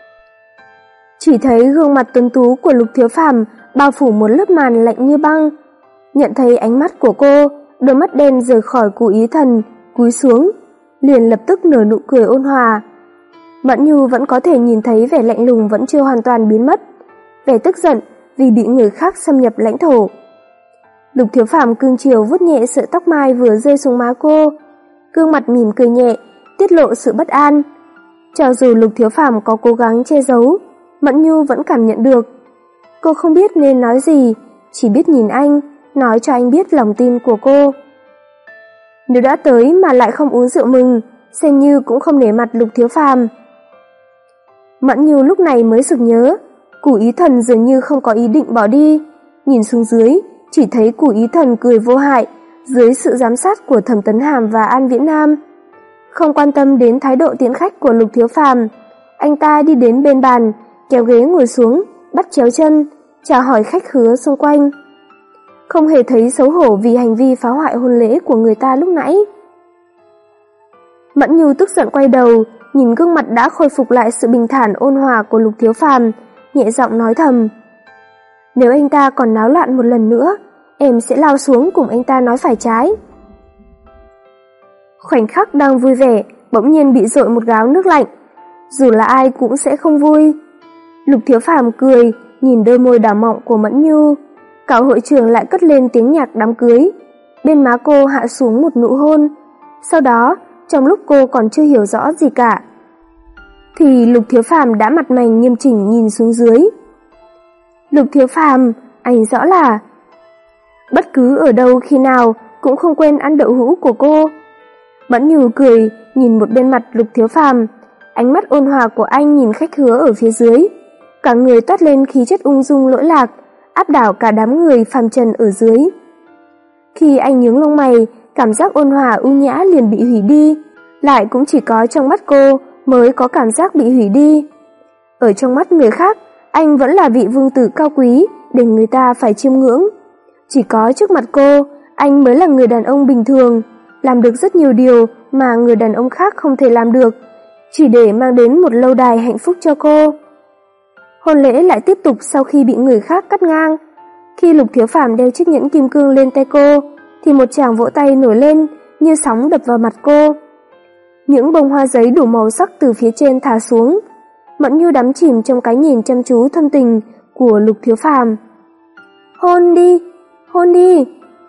Chỉ thấy gương mặt tuấn tú của Lục Thiếu Phàm bao phủ một lớp màn lạnh như băng. Nhận thấy ánh mắt của cô, đôi mắt đen rời khỏi Cù Ý Thần, cúi xuống, liền lập tức nở nụ cười ôn hòa. Mẫn Nhu vẫn có thể nhìn thấy vẻ lạnh lùng vẫn chưa hoàn toàn biến mất, vẻ tức giận vì bị người khác xâm nhập lãnh thổ. Lục Thiếu Phàm cương chiều vuốt nhẹ sợi tóc mai vừa rơi xuống má cô, gương mặt mỉm cười nhẹ, tiết lộ sự bất an. Cho dù Lục Thiếu Phàm có cố gắng che giấu, Mẫn Nhu vẫn cảm nhận được. Cô không biết nên nói gì, chỉ biết nhìn anh, nói cho anh biết lòng tin của cô. Nếu đã tới mà lại không uống rượu mừng, xem như cũng không nể mặt Lục Thiếu Phàm. Mẫn Nhu lúc này mới sực nhớ, Cù Ý Thần dường như không có ý định bỏ đi. Nhìn xuống dưới, chỉ thấy Cù Ý Thần cười vô hại, dưới sự giám sát của Thẩm Tấn Hàm và An Viễn Nam. Không quan tâm đến thái độ tiễn khách của Lục Thiếu Phàm, anh ta đi đến bên bàn, kéo ghế ngồi xuống, bắt chéo chân, chào hỏi khách khứa xung quanh. Không hề thấy xấu hổ vì hành vi phá hoại hôn lễ của người ta lúc nãy. Mẫn Nhu tức giận quay đầu, nhìn gương mặt đã khôi phục lại sự bình thản ôn hòa của Lục Thiếu Phàm, nhẹ giọng nói thầm: nếu anh ta còn náo loạn một lần nữa, em sẽ lao xuống cùng anh ta nói phải trái. Khoảnh khắc đang vui vẻ, bỗng nhiên bị dội một gáo nước lạnh. Dù là ai cũng sẽ không vui. Lục Thiếu Phàm cười, nhìn đôi môi đỏ mọng của Mẫn Nhu. Cả hội trường lại cất lên tiếng nhạc đám cưới. Bên má cô hạ xuống một nụ hôn. Sau đó, trong lúc cô còn chưa hiểu rõ gì cả, thì Lục Thiếu Phàm đã mặt mày nghiêm chỉnh nhìn xuống dưới. Lục Thiếu Phàm, anh rõ là... Bất cứ ở đâu khi nào cũng không quên ăn đậu hũ của cô. Mẫn Nhu cười, nhìn một bên mặt Lục Thiếu Phàm, ánh mắt ôn hòa của anh nhìn khách hứa ở phía dưới. Cả người toát lên khí chất ung dung lỗi lạc, áp đảo cả đám người phàm trần ở dưới. Khi anh nhướng lông mày, cảm giác ôn hòa ưu nhã liền bị hủy đi, lại cũng chỉ có trong mắt cô mới có cảm giác bị hủy đi. Ở trong mắt người khác, anh vẫn là vị vương tử cao quý để người ta phải chiêm ngưỡng. Chỉ có trước mặt cô, anh mới là người đàn ông bình thường, làm được rất nhiều điều mà người đàn ông khác không thể làm được, chỉ để mang đến một lâu đài hạnh phúc cho cô. Hôn lễ lại tiếp tục sau khi bị người khác cắt ngang. Khi Lục Thiếu Phàm đeo chiếc nhẫn kim cương lên tay cô, thì một tràng vỗ tay nổi lên như sóng đập vào mặt cô. Những bông hoa giấy đủ màu sắc từ phía trên thả xuống, Mẫn Như đắm chìm trong cái nhìn chăm chú thâm tình của Lục Thiếu Phàm. Hôn đi, hôn đi.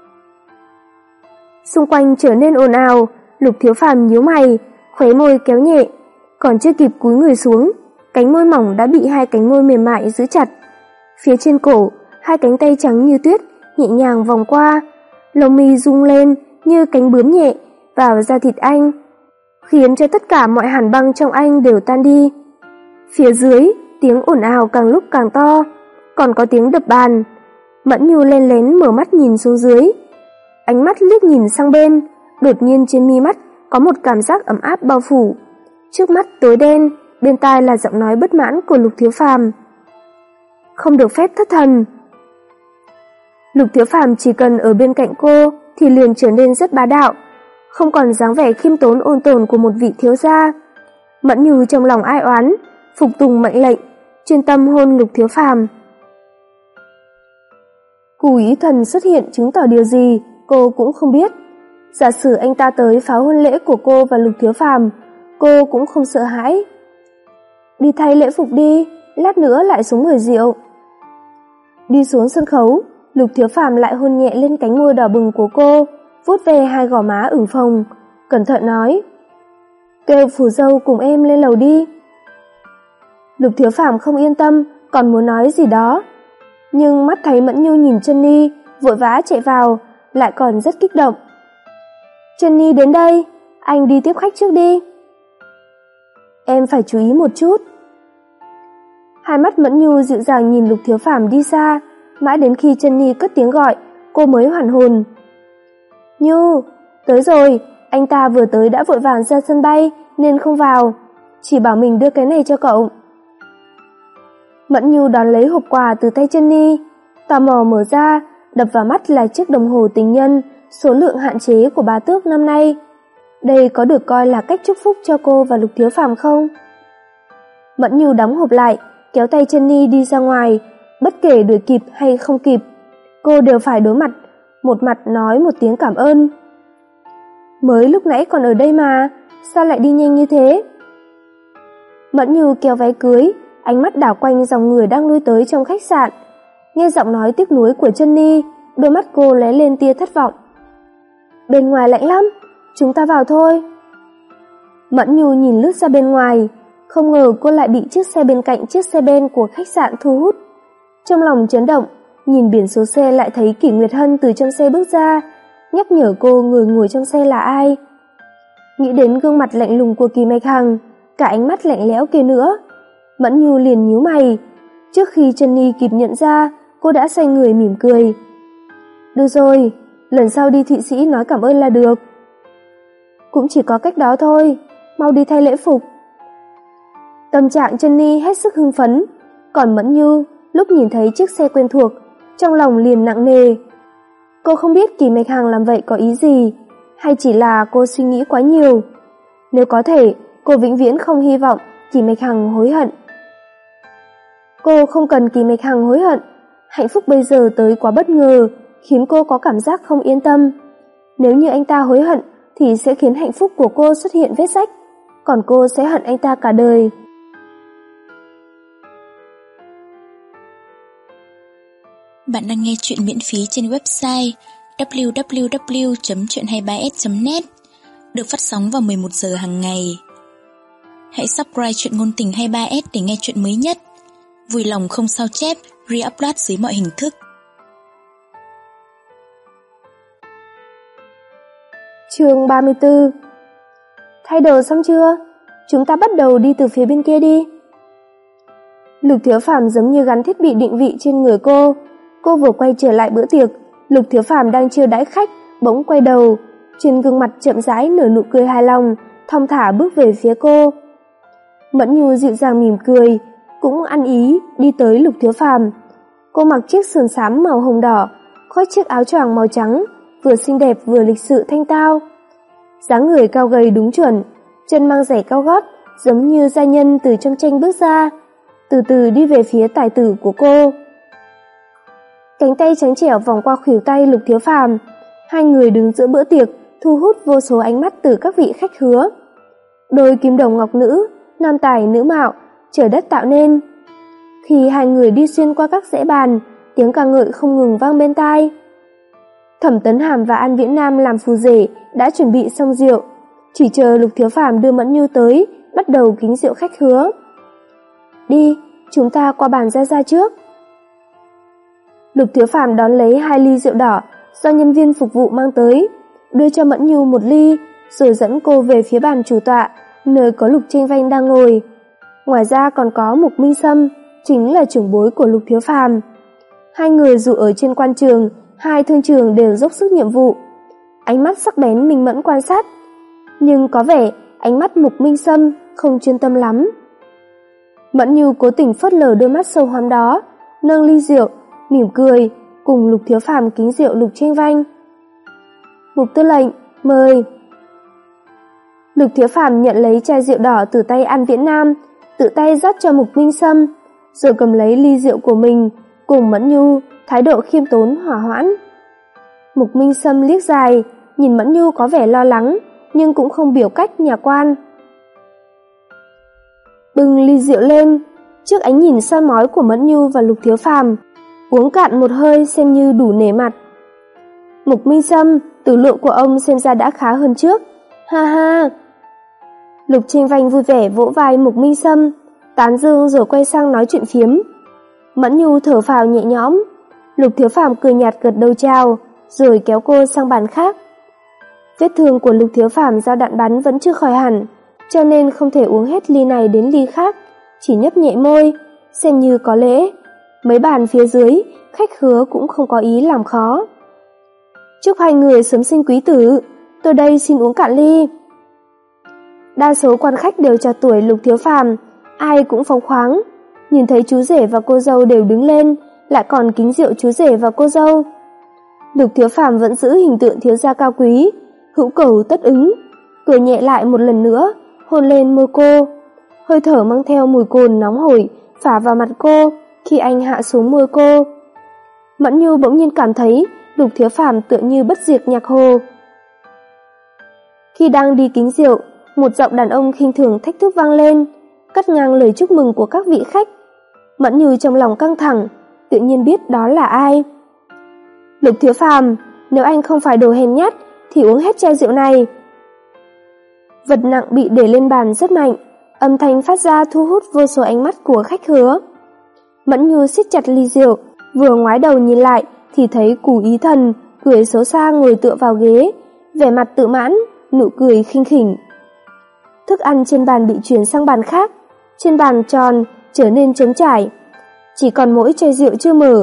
Xung quanh trở nên ồn ào, Lục Thiếu Phàm nhíu mày, khóe môi kéo nhẹ, còn chưa kịp cúi người xuống, cánh môi mỏng đã bị hai cánh môi mềm mại giữ chặt. Phía trên cổ, hai cánh tay trắng như tuyết nhẹ nhàng vòng qua, lông mi rung lên như cánh bướm nhẹ vào da thịt anh, khiến cho tất cả mọi hàn băng trong anh đều tan đi. Phía dưới, tiếng ồn ào càng lúc càng to, còn có tiếng đập bàn. Mẫn Nhu len lén mở mắt nhìn xuống dưới, ánh mắt liếc nhìn sang bên, đột nhiên trên mi mắt có một cảm giác ấm áp bao phủ. Trước mắt tối đen, bên tai là giọng nói bất mãn của Lục Thiếu Phàm. Không được phép thất thần. Lục Thiếu Phàm chỉ cần ở bên cạnh cô thì liền trở nên rất bá đạo, không còn dáng vẻ khiêm tốn ôn tồn của một vị thiếu gia. Mẫn Như trong lòng ai oán, phục tùng mệnh lệnh, chuyên tâm hôn Lục Thiếu Phàm. Cù Ý Thần xuất hiện chứng tỏ điều gì cô cũng không biết. Giả sử anh ta tới phá hôn lễ của cô và Lục Thiếu Phàm, cô cũng không sợ hãi. Đi thay lễ phục đi, lát nữa lại xuống mời rượu. Đi xuống sân khấu, Lục Thiếu Phàm lại hôn nhẹ lên cánh môi đỏ bừng của cô, vuốt về hai gò má ửng phồng, cẩn thận nói: "Kêu phù dâu cùng em lên lầu đi." Lục Thiếu Phàm không yên tâm, còn muốn nói gì đó, nhưng mắt thấy Mẫn Nhu nhìn Jenny vội vã chạy vào, lại còn rất kích động. "Jenny đến đây, anh đi tiếp khách trước đi." "Em phải chú ý một chút." Hai mắt Mẫn Nhu dịu dàng nhìn Lục Thiếu Phàm đi xa, mãi đến khi Jenny cất tiếng gọi, cô mới hoàn hồn. "Nhu, tới rồi, anh ta vừa tới đã vội vàng ra sân bay nên không vào, chỉ bảo mình đưa cái này cho cậu." Mẫn Nhu đón lấy hộp quà từ tay Jenny, tò mò mở ra, đập vào mắt là chiếc đồng hồ tình nhân số lượng hạn chế của bá tước năm nay. Đây có được coi là cách chúc phúc cho cô và Lục Thiếu Phàm không? Mẫn Nhu đóng hộp lại, kéo tay Jenny đi ra ngoài, bất kể đuổi kịp hay không kịp, cô đều phải đối mặt, một mặt nói một tiếng cảm ơn. "Mới lúc nãy còn ở đây mà, sao lại đi nhanh như thế?" Mẫn Nhu kéo váy cưới, ánh mắt đảo quanh dòng người đang lui tới trong khách sạn. Nghe giọng nói tiếc nuối của Jenny, đôi mắt cô lóe lên tia thất vọng. "Bên ngoài lạnh lắm, chúng ta vào thôi." Mẫn Nhu nhìn lướt ra bên ngoài, không ngờ cô lại bị chiếc xe bên cạnh chiếc xe ben của khách sạn thu hút. Trong lòng chấn động, nhìn biển số xe lại thấy Kỷ Nguyệt Hân từ trong xe bước ra, nhắc nhở cô người ngồi trong xe là ai. Nghĩ đến gương mặt lạnh lùng của Kỳ Mạch Hằng, cả ánh mắt lạnh lẽo kia nữa, Mẫn Nhu liền nhíu mày. Trước khi Jenny kịp nhận ra, cô đã xoay người mỉm cười. "Được rồi, lần sau đi Thụy Sĩ nói cảm ơn là được." "Cũng chỉ có cách đó thôi, mau đi thay lễ phục." Tâm trạng Jenny hết sức hưng phấn, còn Mẫn Nhu lúc nhìn thấy chiếc xe quen thuộc, trong lòng liền nặng nề. Cô không biết Kỳ Mạch Hằng làm vậy có ý gì, hay chỉ là cô suy nghĩ quá nhiều. Nếu có thể, cô vĩnh viễn không hy vọng Kỳ Mạch Hằng hối hận. Cô không cần Kỳ Mạch Hằng hối hận, hạnh phúc bây giờ tới quá bất ngờ, khiến cô có cảm giác không yên tâm. Nếu như anh ta hối hận thì sẽ khiến hạnh phúc của cô xuất hiện vết rách, còn cô sẽ hận anh ta cả đời. Bạn đang nghe truyện miễn phí trên website w w w chấm truyện hai ba s chấm net, được phát sóng vào mười một giờ hàng ngày. Hãy subscribe truyện ngôn tình hai ba s để nghe truyện mới nhất. Vui lòng không sao chép, re-upload dưới mọi hình thức. Chương ba mươi tư. Thay đồ xong chưa? Chúng ta bắt đầu đi từ phía bên kia đi. Lục Thiếu Phàm giống như gắn thiết bị định vị trên người cô, Cô vừa quay trở lại bữa tiệc, Lục Thiếu Phàm đang chiêu đãi khách bỗng quay đầu, trên gương mặt chậm rãi nở nụ cười hài lòng, thong thả bước về phía cô. Mẫn Nhu dịu dàng mỉm cười, cũng ăn ý đi tới Lục Thiếu Phàm. Cô mặc chiếc sườn xám màu hồng đỏ, khoác chiếc áo choàng màu trắng, vừa xinh đẹp vừa lịch sự thanh tao. Dáng người cao gầy đúng chuẩn, chân mang giày cao gót, giống như gia nhân từ trong tranh bước ra, từ từ đi về phía tài tử của cô. Cánh tay trắng trẻo vòng qua khuỷu tay Lục Thiếu Phàm, hai người đứng giữa bữa tiệc, thu hút vô số ánh mắt từ các vị khách hứa. Đôi kim đồng ngọc nữ, nam tài nữ mạo, trời đất tạo nên. Khi hai người đi xuyên qua các dãy bàn, tiếng ca ngợi không ngừng vang bên tai. Thẩm Tấn Hàm và An Viễn Nam làm phù rể đã chuẩn bị xong rượu, chỉ chờ Lục Thiếu Phàm đưa Mẫn Nhu tới, bắt đầu kính rượu khách hứa. Đi, chúng ta qua bàn ra ra trước. Lục Thiếu Phàm đón lấy hai ly rượu đỏ do nhân viên phục vụ mang tới, đưa cho Mẫn Nhu một ly, rồi dẫn cô về phía bàn chủ tọa, nơi có Lục Tranh Vanh đang ngồi. Ngoài ra còn có Mục Minh Sâm, chính là trưởng bối của Lục Thiếu Phàm. Hai người dù ở trên quan trường, hai thương trường đều dốc sức nhiệm vụ, ánh mắt sắc bén minh mẫn quan sát, nhưng có vẻ ánh mắt Mục Minh Sâm không chuyên tâm lắm. Mẫn Nhu cố tình phớt lờ đôi mắt sâu hoắm đó, nâng ly rượu, mỉm cười, cùng Lục Thiếu Phàm kính rượu Lục Tranh Vanh. Mục tư lệnh, mời. Lục Thiếu Phàm nhận lấy chai rượu đỏ từ tay An Viễn Nam, tự tay rót cho Mục Minh Sâm, rồi cầm lấy ly rượu của mình, cùng Mẫn Nhu, thái độ khiêm tốn hòa hoãn. Mục Minh Sâm liếc dài, nhìn Mẫn Nhu có vẻ lo lắng, nhưng cũng không biểu cách nhà quan. Bưng ly rượu lên, trước ánh nhìn soi mói của Mẫn Nhu và Lục Thiếu Phàm, uống cạn một hơi xem như đủ nể mặt. Mục Minh Sâm, tử lượng của ông xem ra đã khá hơn trước. Ha ha. Lục Tranh Vanh vui vẻ vỗ vai Mục Minh Sâm, tán dương rồi quay sang nói chuyện phiếm. Mẫn Nhu thở phào nhẹ nhõm. Lục Thiếu Phàm cười nhạt gật đầu chào, rồi kéo cô sang bàn khác. Vết thương của Lục Thiếu Phàm do đạn bắn vẫn chưa khỏi hẳn, cho nên không thể uống hết ly này đến ly khác, chỉ nhấp nhẹ môi, xem như có lễ. Mấy bàn phía dưới, khách hứa cũng không có ý làm khó. Chúc hai người sớm sinh quý tử, tôi đây xin uống cạn ly. Đa số quan khách đều trò tuổi Lục Thiếu Phàm, ai cũng phóng khoáng, nhìn thấy chú rể và cô dâu đều đứng lên, lại còn kính rượu chú rể và cô dâu. Lục Thiếu Phàm vẫn giữ hình tượng thiếu gia cao quý, hữu cầu tất ứng, cười nhẹ lại một lần nữa, hôn lên môi cô. Hơi thở mang theo mùi cồn nóng hổi phả vào mặt cô khi anh hạ xuống môi cô. Mẫn Nhu bỗng nhiên cảm thấy Lục Thiếu Phàm tựa như bất diệt nhạc hồ. Khi đang đi kính rượu, một giọng đàn ông khinh thường thách thức vang lên, cắt ngang lời chúc mừng của các vị khách. Mẫn Nhu trong lòng căng thẳng, tự nhiên biết đó là ai. Lục Thiếu Phàm, nếu anh không phải đồ hèn nhát thì uống hết chai rượu này. Vật nặng bị để lên bàn rất mạnh, âm thanh phát ra thu hút vô số ánh mắt của khách hứa. Mẫn Nhu siết chặt ly rượu, vừa ngoái đầu nhìn lại thì thấy Cù Ý Thần cười xấu xa ngồi tựa vào ghế, vẻ mặt tự mãn, nụ cười khinh khỉnh. Thức ăn trên bàn bị chuyển sang bàn khác, trên bàn tròn trở nên trống trải, chỉ còn mỗi chai rượu chưa mở.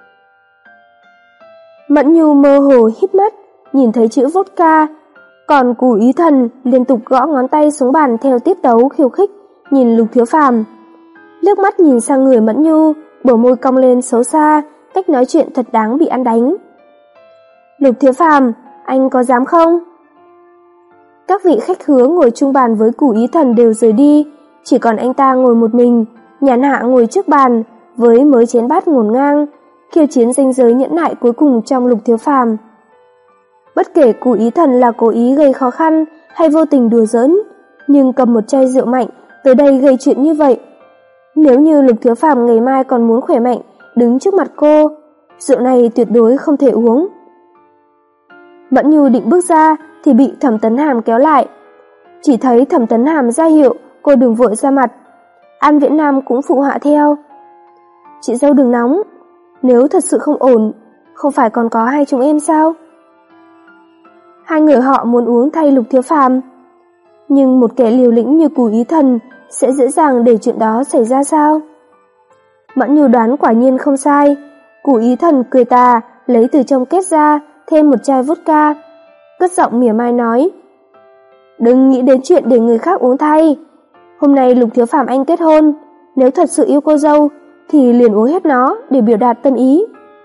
Mẫn Nhu mơ hồ híp mắt, nhìn thấy chữ vodka, còn Cù Ý Thần liên tục gõ ngón tay xuống bàn theo tiết tấu khiêu khích, nhìn Lục Thiếu Phàm. Liếc mắt nhìn sang người Mẫn Nhu, bờ môi cong lên xấu xa, cách nói chuyện thật đáng bị ăn đánh. Lục Thiếu Phàm, anh có dám không? Các vị khách hứa ngồi chung bàn với Cù Ý Thần đều rời đi, chỉ còn anh ta ngồi một mình, nhàn hạ ngồi trước bàn với mớ chén bát ngổn ngang, khiêu chiến ranh giới nhẫn nại cuối cùng trong Lục Thiếu Phàm. Bất kể Cù Ý Thần là cố ý gây khó khăn hay vô tình đùa giỡn, nhưng cầm một chai rượu mạnh tới đây gây chuyện như vậy. Nếu như Lục Thiếu Phàm ngày mai còn muốn khỏe mạnh đứng trước mặt cô, rượu này tuyệt đối không thể uống. Mẫn Nhu định bước ra thì bị Thẩm Tấn Hàm kéo lại. Chỉ thấy Thẩm Tấn Hàm ra hiệu cô đừng vội ra mặt. An Viễn Nam cũng phụ họa theo. Chị dâu đừng nóng, nếu thật sự không ổn, không phải còn có hai chúng em sao? Hai người họ muốn uống thay Lục Thiếu Phàm, nhưng một kẻ liều lĩnh như Cù Ý Thần sẽ dễ dàng để chuyện đó xảy ra sao? Mẫn Nhu đoán quả nhiên không sai, Củ Ý Thần cười tà, lấy từ trong két ra thêm một chai vodka, cất giọng mỉa mai nói: "Đừng nghĩ đến chuyện để người khác uống thay. Hôm nay Lục Thiếu Phàm anh kết hôn, nếu thật sự yêu cô dâu thì liền uống hết nó để biểu đạt tâm ý."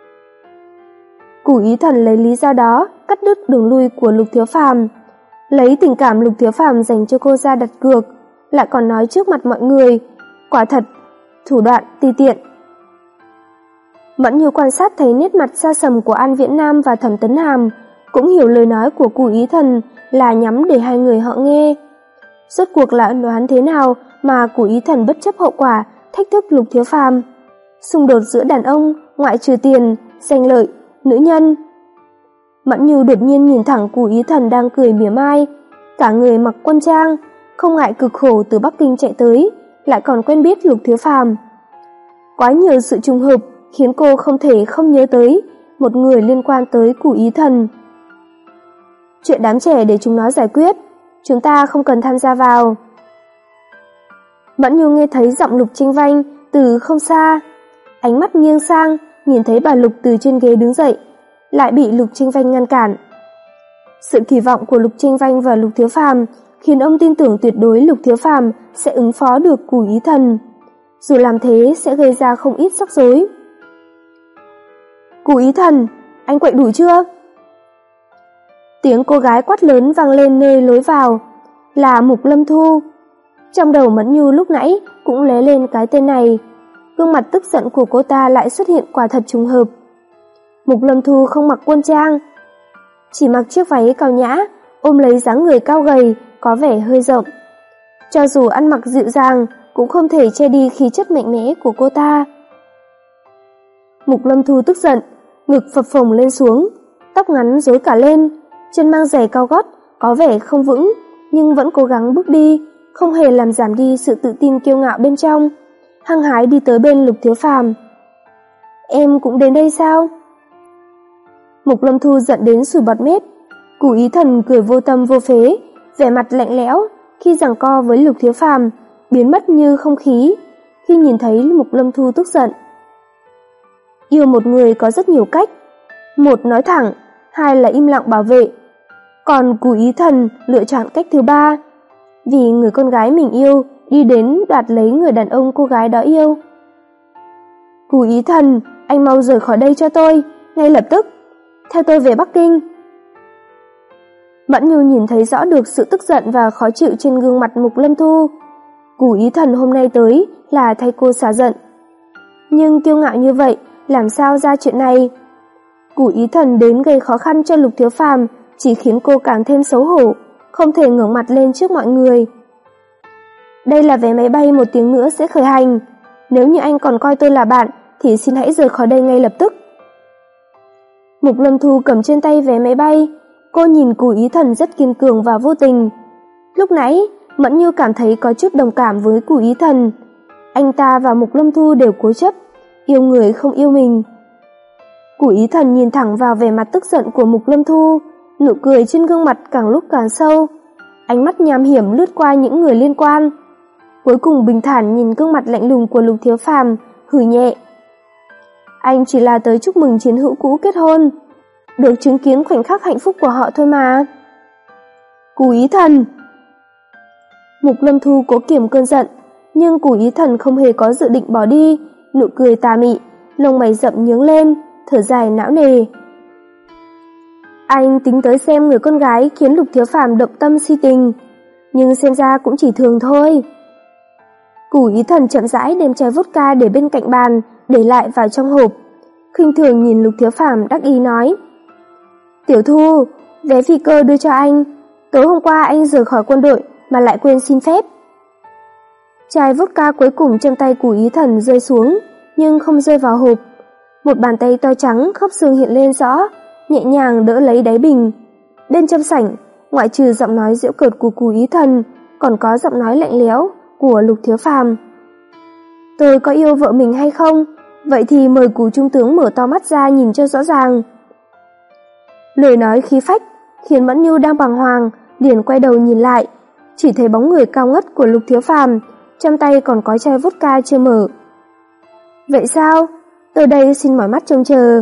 Củ Ý Thần lấy lý do đó cắt đứt đường lui của Lục Thiếu Phàm, lấy tình cảm Lục Thiếu Phàm dành cho cô ra đặt cược, lại còn nói trước mặt mọi người, quả thật thủ đoạn ti tiện. Mẫn Như quan sát thấy nét mặt xa sầm của An Viễn Nam và Thẩm Tấn Hàm, cũng hiểu lời nói của Củ Ý Thần là nhắm để hai người họ nghe. Rốt cuộc là ân oán thế nào mà Củ Ý Thần bất chấp hậu quả thách thức Lục Thiếu Phàm? Xung đột giữa đàn ông ngoại trừ tiền, danh lợi, nữ nhân. Mẫn Như đột nhiên nhìn thẳng Củ Ý Thần đang cười mỉa mai, cả người mặc quân trang, không ngại cực khổ từ Bắc Kinh chạy tới, lại còn quen biết Lục Thiếu Phàm. Quá nhiều sự trùng hợp khiến cô không thể không nhớ tới một người liên quan tới Củ Ý Thần. Chuyện đám trẻ để chúng nó giải quyết, chúng ta không cần tham gia vào. Mẫn Như nghe thấy giọng Lục Trinh Vanh từ không xa, ánh mắt nghiêng sang, nhìn thấy bà Lục từ trên ghế đứng dậy, lại bị Lục Trinh Vanh ngăn cản. Sự kỳ vọng của Lục Trinh Vanh và Lục Thiếu Phàm khiến ông tin tưởng tuyệt đối Lục Thiếu Phàm sẽ ứng phó được Củ Ý Thần, dù làm thế sẽ gây ra không ít rắc rối. "Củ Ý Thần, anh quậy đủ chưa?" Tiếng cô gái quát lớn vang lên nơi lối vào, là Mục Lâm Thu. Trong đầu Mẫn Như lúc nãy cũng lóe lên cái tên này, gương mặt tức giận của cô ta lại xuất hiện quả thật trùng hợp. Mục Lâm Thu không mặc quân trang, chỉ mặc chiếc váy cao nhã, ôm lấy dáng người cao gầy, có vẻ hơi rộng. Cho dù ăn mặc dịu dàng, cũng không thể che đi khí chất mạnh mẽ của cô ta. Mục Lâm Thu tức giận, ngực phập phồng lên xuống, tóc ngắn rối cả lên, chân mang giày cao gót, có vẻ không vững, nhưng vẫn cố gắng bước đi, không hề làm giảm đi sự tự tin kiêu ngạo bên trong, hăng hái đi tới bên Lục Thiếu Phàm. "Em cũng đến đây sao?" Mục Lâm Thu giận đến sùi bọt mép. Củ Ý Thần cười vô tâm vô phế, vẻ mặt lạnh lẽo khi giằng co với Lục Thiếu Phàm, biến mất như không khí khi nhìn thấy Mục Lâm Thu tức giận. Yêu một người có rất nhiều cách, một nói thẳng, hai là im lặng bảo vệ, còn Củ Ý Thần lựa chọn cách thứ ba, vì người con gái mình yêu đi đến đoạt lấy người đàn ông cô gái đó yêu. "Củ Ý Thần, anh mau rời khỏi đây cho tôi, ngay lập tức, theo tôi về Bắc Kinh." Mẫn Như nhìn thấy rõ được sự tức giận và khó chịu trên gương mặt Mục Lâm Thu. Củ Ý Thần hôm nay tới là thay cô xả giận, nhưng kiêu ngạo như vậy làm sao ra chuyện này? Củ Ý Thần đến gây khó khăn cho Lục Thiếu Phàm chỉ khiến cô càng thêm xấu hổ, không thể ngẩng mặt lên trước mọi người. "Đây là vé máy bay một tiếng nữa sẽ khởi hành, nếu như anh còn coi tôi là bạn thì xin hãy rời khỏi đây ngay lập tức." Mục Lâm Thu cầm trên tay vé máy bay, cô nhìn Củ Ý Thần rất kiên cường và vô tình. Lúc nãy, Mẫn Như cảm thấy có chút đồng cảm với Củ Ý Thần. Anh ta và Mục Lâm Thu đều cố chấp, yêu người không yêu mình. Củ Ý Thần nhìn thẳng vào vẻ mặt tức giận của Mục Lâm Thu, nụ cười trên gương mặt càng lúc càng sâu, ánh mắt nham hiểm lướt qua những người liên quan. Cuối cùng bình thản nhìn gương mặt lạnh lùng của Lục Thiếu Phàm, hừ nhẹ: "Anh chỉ là tới chúc mừng chiến hữu cũ kết hôn, được chứng kiến khoảnh khắc hạnh phúc của họ thôi mà." "Củ Ý Thần!" Mục Lâm Thu cố kiềm cơn giận, nhưng Củ Ý Thần không hề có dự định bỏ đi, nụ cười tà mị, lông mày rậm nhướng lên, thở dài não nề. "Anh tính tới xem người con gái khiến Lục Thiếu Phàm động tâm si tình, nhưng xem ra cũng chỉ thường thôi." Củ Ý Thần chậm rãi đem chai vodka để bên cạnh bàn, để lại vào trong hộp, khinh thường nhìn Lục Thiếu Phàm đắc ý nói: "Tiểu Thu, vé phi cơ đưa cho anh, tối hôm qua anh rời khỏi quân đội mà lại quên xin phép." Chai vodka cuối cùng trong tay Củ Ý Thần rơi xuống, nhưng không rơi vào hộp. Một bàn tay to trắng khớp xương hiện lên rõ, nhẹ nhàng đỡ lấy đáy bình. Bên trong sảnh, ngoại trừ giọng nói giễu cợt của Củ Ý Thần, còn có giọng nói lạnh lẽo của Lục Thiếu Phàm. "Tôi có yêu vợ mình hay không? Vậy thì mời Củ trung tướng mở to mắt ra nhìn cho rõ ràng." Lời nói khí phách khiến Mẫn Như đang bàng hoàng liền quay đầu nhìn lại, chỉ thấy bóng người cao ngất của Lục Thiếu Phàm, trong tay còn có chai vodka chưa mở. "Vậy sao? Tôi đây xin mỏi mắt trông chờ.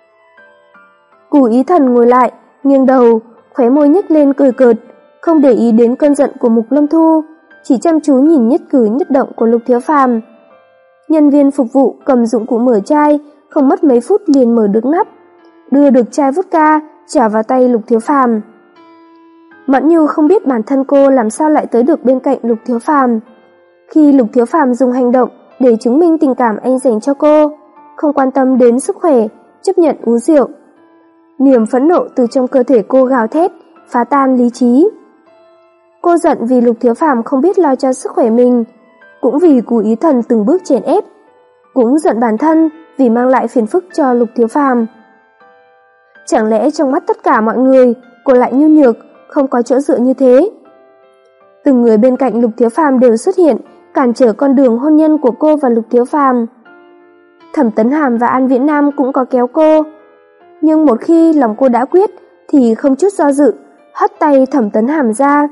Cù Ý Thần ngồi lại, nghiêng đầu, khóe môi nhếch lên cười cợt, không để ý đến cơn giận của Mục Lâm Thu, chỉ chăm chú nhìn nhất cử nhất động của Lục Thiếu Phàm. Nhân viên phục vụ cầm dụng cụ mở chai, không mất mấy phút liền mở được nắp, đưa được chai vodka trả vào tay Lục Thiếu Phàm. Mẫn Nhu không biết bản thân cô làm sao lại tới được bên cạnh Lục Thiếu Phàm. Khi Lục Thiếu Phàm dùng hành động để chứng minh tình cảm anh dành cho cô, không quan tâm đến sức khỏe, chấp nhận uống rượu. Niềm phẫn nộ từ trong cơ thể cô gào thét, phá tan lý trí. Cô giận vì Lục Thiếu Phàm không biết lo cho sức khỏe mình, cũng vì Cù Ý Thần từng bước chèn ép, cũng giận bản thân vì mang lại phiền phức cho Lục Thiếu Phàm. Chẳng lẽ trong mắt tất cả mọi người, cô lại nhu nhược, không có chỗ dựa như thế? Từng người bên cạnh Lục Thiếu Phàm đều xuất hiện, cản trở con đường hôn nhân của cô và Lục Thiếu Phàm. Thẩm Tấn Hàm và An Viễn Nam cũng có kéo cô, nhưng một khi lòng cô đã quyết thì không chút do dự, hất tay Thẩm Tấn Hàm ra.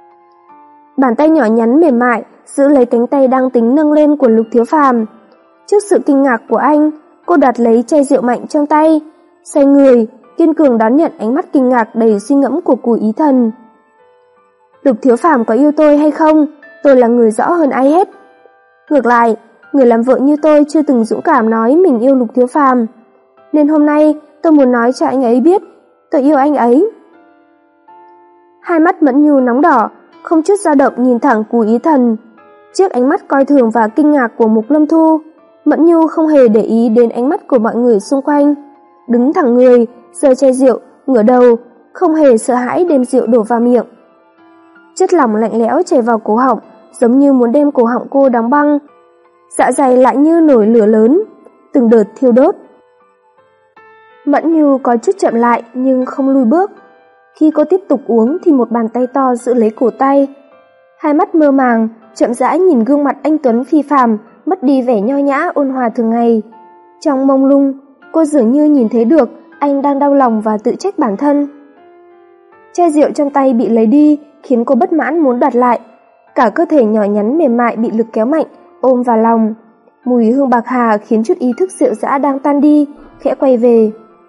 Bàn tay nhỏ nhắn mềm mại giữ lấy cánh tay đang tính nâng lên của Lục Thiếu Phàm. Trước sự kinh ngạc của anh, cô đoạt lấy chai rượu mạnh trong tay, xoay người, kiên cường đón nhận ánh mắt kinh ngạc đầy suy ngẫm của Cù Ý Thần. Lục Thiếu Phàm có yêu tôi hay không, tôi là người rõ hơn ai hết. Ngược lại, người làm vợ như tôi chưa từng dũng cảm nói mình yêu Lục Thiếu Phàm, nên hôm nay tôi muốn nói cho anh ấy biết tôi yêu anh ấy. Hai mắt Mẫn Nhu nóng đỏ, không chút dao động nhìn thẳng Cù Ý Thần. Trước ánh mắt coi thường và kinh ngạc của Mục Lâm Thu, Mẫn Nhu không hề để ý đến ánh mắt của mọi người xung quanh, đứng thẳng người, giơ chai rượu, ngửa đầu, không hề sợ hãi đem rượu đổ vào miệng. Chất lỏng lạnh lẽo chảy vào cổ họng, giống như muốn đem cổ họng cô đóng băng. Dạ dày lại như nổi lửa lớn, từng đợt thiêu đốt. Mẫn Nhu có chút chậm lại nhưng không lùi bước. Khi cô tiếp tục uống thì một bàn tay to giữ lấy cổ tay. Hai mắt mơ màng, chậm rãi nhìn gương mặt anh tuấn phi phàm, mất đi vẻ nho nhã ôn hòa thường ngày. Trong mông lung, cô dường như nhìn thấy được anh đang đau lòng và tự trách bản thân. Chai rượu trong tay bị lấy đi khiến cô bất mãn muốn đoạt lại. Cả cơ thể nhỏ nhắn mềm mại bị lực kéo mạnh ôm vào lòng. Mùi hương bạc hà khiến chút ý thức rượu dã đang tan đi, khẽ quay về.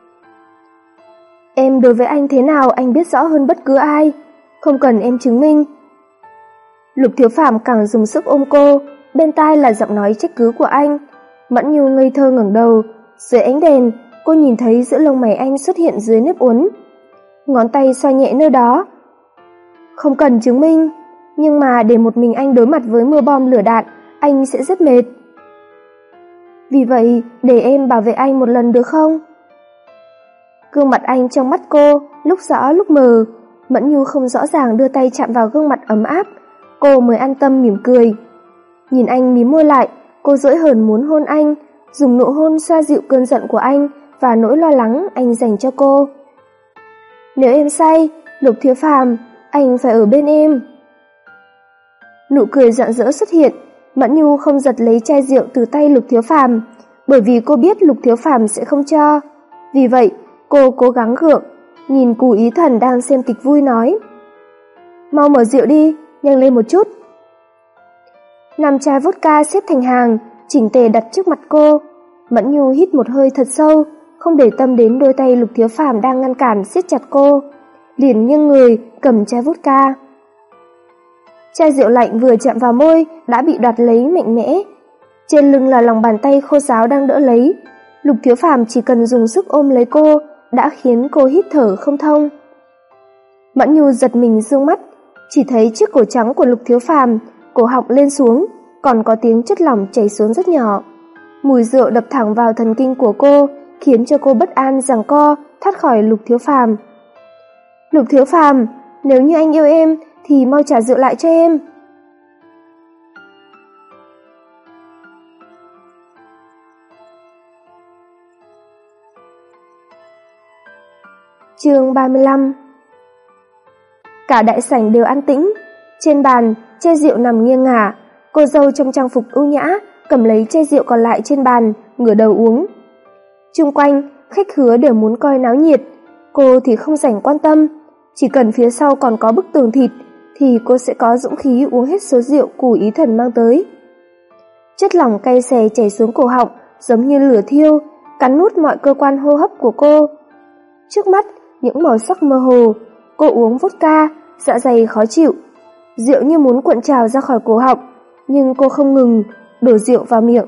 Em đối với anh thế nào anh biết rõ hơn bất cứ ai, không cần em chứng minh. Lục Thiếu Phàm càng dùng sức ôm cô, bên tai là giọng nói trách cứ của anh. Mẫn Nhu ngây thơ ngẩng đầu, dưới ánh đèn, cô nhìn thấy giữa lông mày anh xuất hiện dưới nếp uốn. Ngón tay xoa nhẹ nơi đó. Không cần chứng minh, nhưng mà để một mình anh đối mặt với mưa bom lửa đạn, anh sẽ rất mệt. Vì vậy, để em bảo vệ anh một lần được không? Gương mặt anh trong mắt cô, lúc rõ lúc mờ. Mẫn Nhu không rõ ràng đưa tay chạm vào gương mặt ấm áp, cô mới an tâm mỉm cười. Nhìn anh mím môi lại, cô dỗi hờn muốn hôn anh, dùng nụ hôn xoa dịu cơn giận của anh và nỗi lo lắng anh dành cho cô. Nếu em say, Lục Thiếu Phàm, anh phải ở bên em. Nụ cười rạng rỡ xuất hiện. Mẫn Nhu không giật lấy chai rượu từ tay Lục Thiếu Phàm, bởi vì cô biết Lục Thiếu Phàm sẽ không cho. Vì vậy, cô cố gắng gượng, nhìn Cù Ý Thần đang xem kịch vui nói: Mau mở rượu đi, nhanh lên một chút. Năm chai vodka xếp thành hàng, chỉnh tề đặt trước mặt cô. Mẫn Nhu hít một hơi thật sâu, không để tâm đến đôi tay Lục Thiếu Phàm đang ngăn cản siết chặt cô, liền nghiêng người cầm chai vodka. Chai rượu lạnh vừa chạm vào môi đã bị đoạt lấy mạnh mẽ. Trên lưng là lòng bàn tay khô ráo đang đỡ lấy. Lục Thiếu Phàm chỉ cần dùng sức ôm lấy cô đã khiến cô hít thở không thông. Mẫn Nhu giật mình dương mắt, chỉ thấy chiếc cổ trắng của Lục Thiếu Phàm, cổ họng lên xuống, còn có tiếng chất lỏng chảy xuống rất nhỏ. Mùi rượu đập thẳng vào thần kinh của cô, khiến cho cô bất an giằng co thoát khỏi Lục Thiếu Phàm. Lục Thiếu Phàm, nếu như anh yêu em thì mau trả rượu lại cho em. Chương ba mươi lăm. Cả đại sảnh đều an tĩnh. Trên bàn, chai rượu nằm nghiêng ngả. Cô dâu trong trang phục ưu nhã cầm lấy chai rượu còn lại trên bàn, ngửa đầu uống. Chung quanh, khách khứa đều muốn coi náo nhiệt. Cô thì không rảnh quan tâm. Chỉ cần phía sau còn có bức tường thịt thì cô sẽ có dũng khí uống hết số rượu Cù Ý Thần mang tới. Chất lỏng cay xè chảy xuống cổ họng, giống như lửa thiêu, cắn nuốt mọi cơ quan hô hấp của cô. Trước mắt, những màu sắc mơ hồ, cô uống vodka, dạ dày khó chịu. Rượu như muốn cuộn trào ra khỏi cổ họng, nhưng cô không ngừng, đổ rượu vào miệng.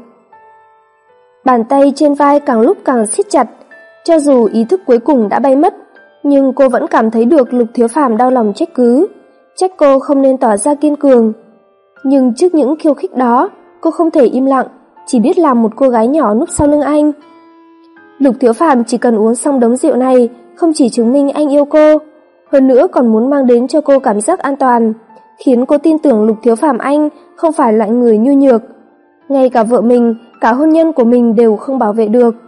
Bàn tay trên vai càng lúc càng siết chặt, cho dù ý thức cuối cùng đã bay mất, nhưng cô vẫn cảm thấy được Lục Thiếu Phàm đau lòng trách cứ, trách cô không nên tỏ ra kiên cường. Nhưng trước những khiêu khích đó, cô không thể im lặng, chỉ biết làm một cô gái nhỏ núp sau lưng anh. Lục Thiếu Phàm chỉ cần uống xong đống rượu này, không chỉ chứng minh anh yêu cô, hơn nữa còn muốn mang đến cho cô cảm giác an toàn, khiến cô tin tưởng Lục Thiếu Phàm anh không phải loại người nhu nhược. Ngay cả vợ mình, cả hôn nhân của mình đều không bảo vệ được.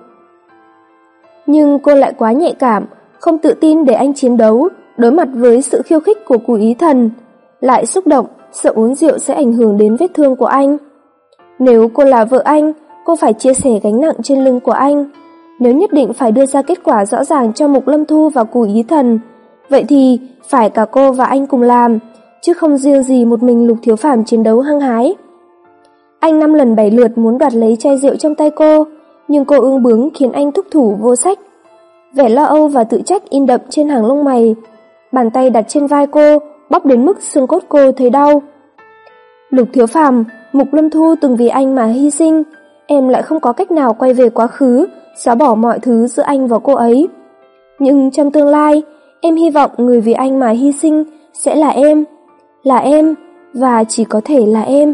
Nhưng cô lại quá nhạy cảm, không tự tin để anh chiến đấu, đối mặt với sự khiêu khích của Cù Ý Thần, lại xúc động, sợ uống rượu sẽ ảnh hưởng đến vết thương của anh. Nếu cô là vợ anh, cô phải chia sẻ gánh nặng trên lưng của anh. Nếu nhất định phải đưa ra kết quả rõ ràng cho Mục Lâm Thu và Cù Ý Thần, vậy thì phải cả cô và anh cùng làm, chứ không riêng gì một mình Lục Thiếu Phàm chiến đấu hăng hái. Anh năm lần bảy lượt muốn đoạt lấy chai rượu trong tay cô, nhưng cô ương bướng khiến anh thúc thủ vô sách. Vẻ lo âu và tự trách in đậm trên hàng lông mày. Bàn tay đặt trên vai cô, bóp đến mức xương cốt cô thấy đau. Lục Thiếu Phàm, Mục Lâm Thu từng vì anh mà hy sinh, em lại không có cách nào quay về quá khứ, xóa bỏ mọi thứ giữa anh và cô ấy. Nhưng trong tương lai, em hy vọng người vì anh mà hy sinh sẽ là em, là em, và chỉ có thể là em.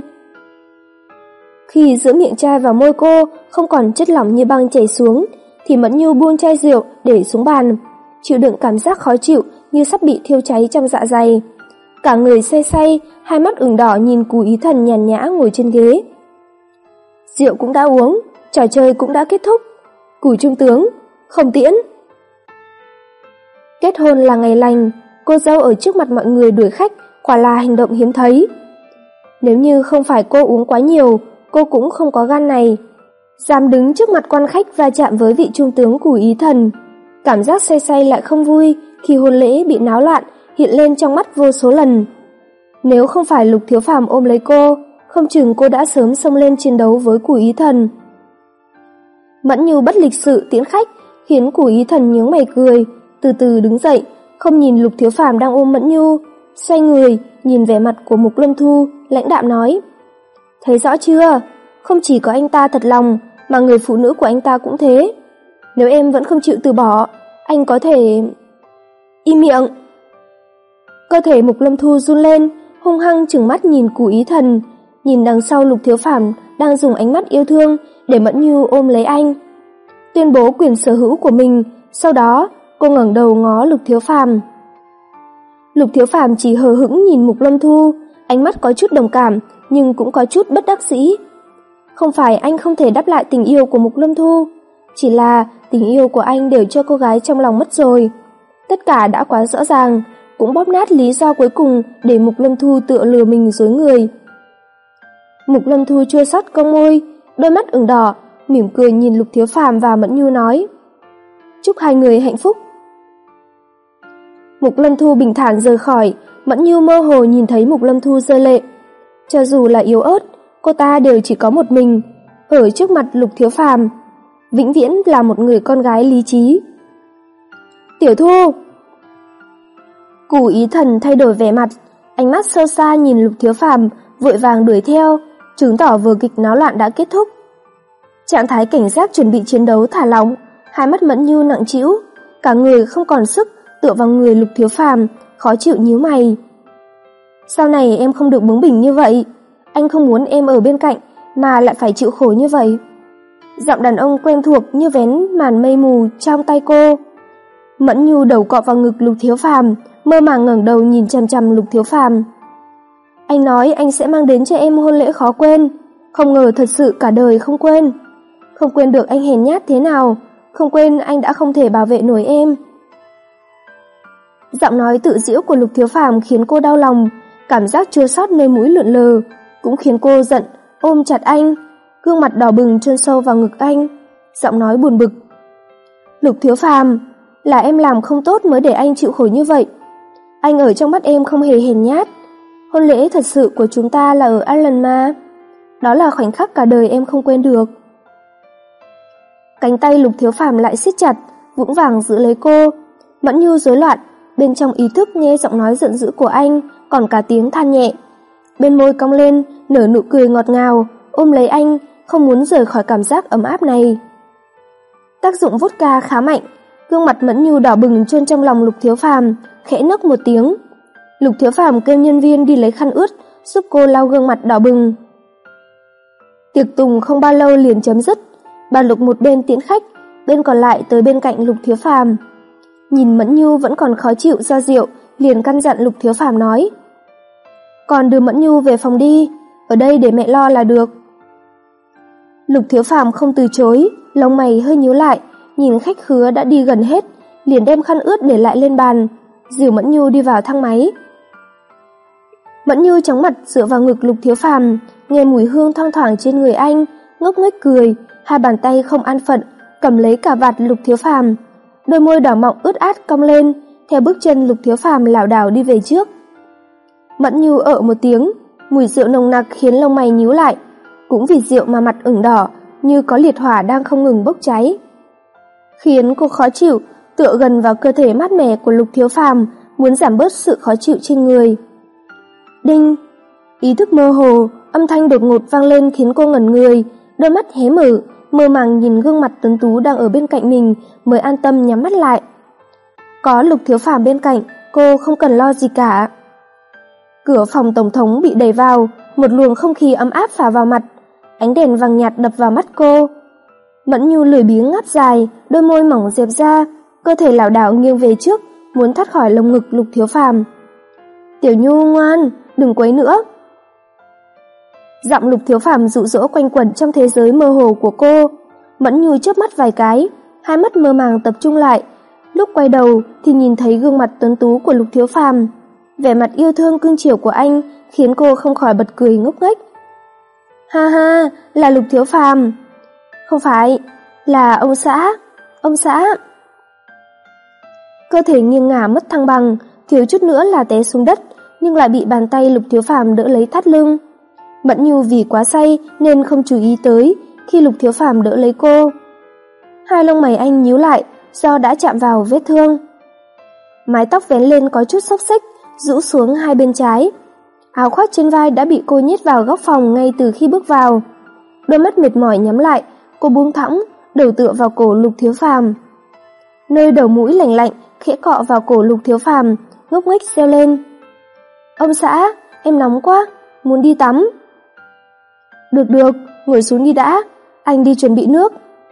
Khi giữa miệng chai và môi cô không còn chất lỏng như băng chảy xuống, thì Mẫn Nhu buông chai rượu để xuống bàn, chịu đựng cảm giác khó chịu như sắp bị thiêu cháy trong dạ dày. Cả người say say, hai mắt ửng đỏ nhìn Cù Ý Thần nhàn nhã ngồi trên ghế. Rượu cũng đã uống, trò chơi cũng đã kết thúc. Cù trung tướng, không tiễn. Kết hôn là ngày lành, cô dâu ở trước mặt mọi người đuổi khách quả là hành động hiếm thấy. Nếu như không phải cô uống quá nhiều, cô cũng không có gan này, dám đứng trước mặt quan khách va chạm với vị trung tướng Cù Ý Thần. Cảm giác say say lại không vui khi hôn lễ bị náo loạn hiện lên trong mắt vô số lần. Nếu không phải Lục Thiếu Phàm ôm lấy cô, không chừng cô đã sớm xông lên chiến đấu với Cù Ý Thần. Mẫn Nhu bất lịch sự tiễn khách, khiến Cù Ý Thần nhướng mày cười, từ từ đứng dậy, không nhìn Lục Thiếu Phàm đang ôm Mẫn Nhu, xoay người, nhìn vẻ mặt của Mục Lâm Thu, lãnh đạm nói: "Thấy rõ chưa? Không chỉ có anh ta thật lòng, mà người phụ nữ của anh ta cũng thế. Nếu em vẫn không chịu từ bỏ, anh có thể..." Im miệng! Cơ thể Mục Lâm Thu run lên, hung hăng trừng mắt nhìn Cù Ý Thần, nhìn đằng sau Lục Thiếu Phàm đang dùng ánh mắt yêu thương để Mẫn Nhu ôm lấy anh, tuyên bố quyền sở hữu của mình. Sau đó, cô ngẩng đầu ngó Lục Thiếu Phàm. Lục Thiếu Phàm chỉ hờ hững nhìn Mục Lâm Thu, ánh mắt có chút đồng cảm nhưng cũng có chút bất đắc dĩ. Không phải anh không thể đáp lại tình yêu của Mục Lâm Thu, chỉ là tình yêu của anh đều cho cô gái trong lòng mất rồi. Tất cả đã quá rõ ràng, cũng bóp nát lý do cuối cùng để Mục Lâm Thu tựa lừa mình dối người. Mục Lâm Thu chua xót cong môi, đôi mắt ửng đỏ, mỉm cười nhìn Lục Thiếu Phàm và Mẫn Nhu nói: "Chúc hai người hạnh phúc." Mục Lâm Thu bình thản rời khỏi, Mẫn Nhu mơ hồ nhìn thấy Mục Lâm Thu rơi lệ. Cho dù là yếu ớt, cô ta đều chỉ có một mình, ở trước mặt Lục Thiếu Phàm, vĩnh viễn là một người con gái lý trí. "Tiểu Thu!" Cù Ý Thần thay đổi vẻ mặt, ánh mắt sâu xa nhìn Lục Thiếu Phàm, vội vàng đuổi theo, chứng tỏ vở kịch náo loạn đã kết thúc. Trạng thái cảnh giác chuẩn bị chiến đấu thả lỏng, hai mắt Mẫn Nhu nặng trĩu, cả người không còn sức, tựa vào người Lục Thiếu Phàm, khó chịu nhíu mày. "Sau này em không được bướng bỉnh như vậy, anh không muốn em ở bên cạnh mà lại phải chịu khổ như vậy." Giọng đàn ông quen thuộc như vén màn mây mù trong tay cô. Mẫn Nhu đầu cọ vào ngực Lục Thiếu Phàm, mơ màng ngẩng đầu nhìn chằm chằm Lục Thiếu Phàm. "Anh nói anh sẽ mang đến cho em hôn lễ khó quên, không ngờ thật sự cả đời không quên. Không quên được anh hèn nhát thế nào, không quên anh đã không thể bảo vệ nổi em." Giọng nói tự giễu của Lục Thiếu Phàm khiến cô đau lòng, cảm giác chua xót nơi mũi lượn lờ, cũng khiến cô giận, ôm chặt anh, gương mặt đỏ bừng chôn sâu vào ngực anh, giọng nói buồn bực: "Lục Thiếu Phàm, là em làm không tốt mới để anh chịu khổ như vậy. Anh ở trong mắt em không hề hèn nhát. Hôn lễ thật sự của chúng ta là ở Ireland mà. Đó là khoảnh khắc cả đời em không quên được." Cánh tay Lục Thiếu Phàm lại siết chặt, vững vàng giữ lấy cô. Mẫn Nhu rối loạn, bên trong ý thức nghe giọng nói giận dữ của anh, còn cả tiếng than nhẹ. Bên môi cong lên, nở nụ cười ngọt ngào, ôm lấy anh, không muốn rời khỏi cảm giác ấm áp này. Tác dụng vodka khá mạnh, gương mặt Mẫn Nhu đỏ bừng chôn trong lòng Lục Thiếu Phàm, khẽ nấc một tiếng. Lục Thiếu Phàm kêu nhân viên đi lấy khăn ướt, giúp cô lau gương mặt đỏ bừng. Tiệc tùng không bao lâu liền chấm dứt, bà Lục một bên tiễn khách, bên còn lại tới bên cạnh Lục Thiếu Phàm. Nhìn Mẫn Nhu vẫn còn khó chịu do rượu, liền căn dặn Lục Thiếu Phàm nói: "Còn đưa Mẫn Nhu về phòng đi, ở đây để mẹ lo là được." Lục Thiếu Phàm không từ chối, lông mày hơi nhíu lại, nhìn khách khứa đã đi gần hết, liền đem khăn ướt để lại lên bàn, dìu Mẫn Nhu đi vào thang máy. Mẫn Nhu chóng mặt dựa vào ngực Lục Thiếu Phàm, nghe mùi hương thoang thoảng trên người anh, ngốc nghếch cười, hai bàn tay không an phận cầm lấy cà vạt Lục Thiếu Phàm, đôi môi đỏ mọng ướt át cong lên, theo bước chân Lục Thiếu Phàm lảo đảo đi về trước. Mẫn Nhu ợ một tiếng, mùi rượu nồng nặc khiến lông mày nhíu lại, cũng vì rượu mà mặt ửng đỏ, như có liệt hỏa đang không ngừng bốc cháy. Khiến cô khó chịu, tựa gần vào cơ thể mát mẻ của Lục Thiếu Phàm, muốn giảm bớt sự khó chịu trên người. Đinh! Ý thức mơ hồ, âm thanh đột ngột vang lên khiến cô ngẩn người, đôi mắt hé mở, mơ màng nhìn gương mặt tuấn tú đang ở bên cạnh mình mới an tâm nhắm mắt lại. Có Lục Thiếu Phàm bên cạnh, cô không cần lo gì cả. Cửa phòng tổng thống bị đẩy vào, một luồng không khí ấm áp phả vào mặt, ánh đèn vàng nhạt đập vào mắt cô. Mẫn Nhu lười biếng ngáp dài, đôi môi mỏng dẹp ra, cơ thể lảo đảo nghiêng về trước, muốn thoát khỏi lồng ngực Lục Thiếu Phàm. "Tiểu Nhu ngoan, đừng quấy nữa." Giọng Lục Thiếu Phàm dụ dỗ quanh quẩn trong thế giới mơ hồ của cô. Mẫn Nhu chớp mắt vài cái, hai mắt mơ màng tập trung lại, lúc quay đầu thì nhìn thấy gương mặt tuấn tú của Lục Thiếu Phàm. Vẻ mặt yêu thương cưng chiều của anh khiến cô không khỏi bật cười ngốc nghếch. "Ha ha, là Lục Thiếu Phàm." "Không phải, là ông xã, ông xã." Cơ thể nghiêng ngả mất thăng bằng, thiếu chút nữa là té xuống đất, nhưng lại bị bàn tay Lục Thiếu Phàm đỡ lấy thắt lưng. Mẫn Nhu vì quá say nên không chú ý tới khi Lục Thiếu Phàm đỡ lấy cô. Hai lông mày anh nhíu lại do đã chạm vào vết thương. Mái tóc vén lên có chút xốc xếch, rũ xuống hai bên trái. Áo khoác trên vai đã bị cô nhét vào góc phòng ngay từ khi bước vào. Đôi mắt mệt mỏi nhắm lại, cô buông thõng, đầu tựa vào cổ Lục Thiếu Phàm. Nơi đầu mũi lạnh lạnh khẽ cọ vào cổ Lục Thiếu Phàm, ngốc nghếch reo lên: "Ông xã, em nóng quá, muốn đi tắm." "Được được, ngồi xuống đi đã, anh đi chuẩn bị nước."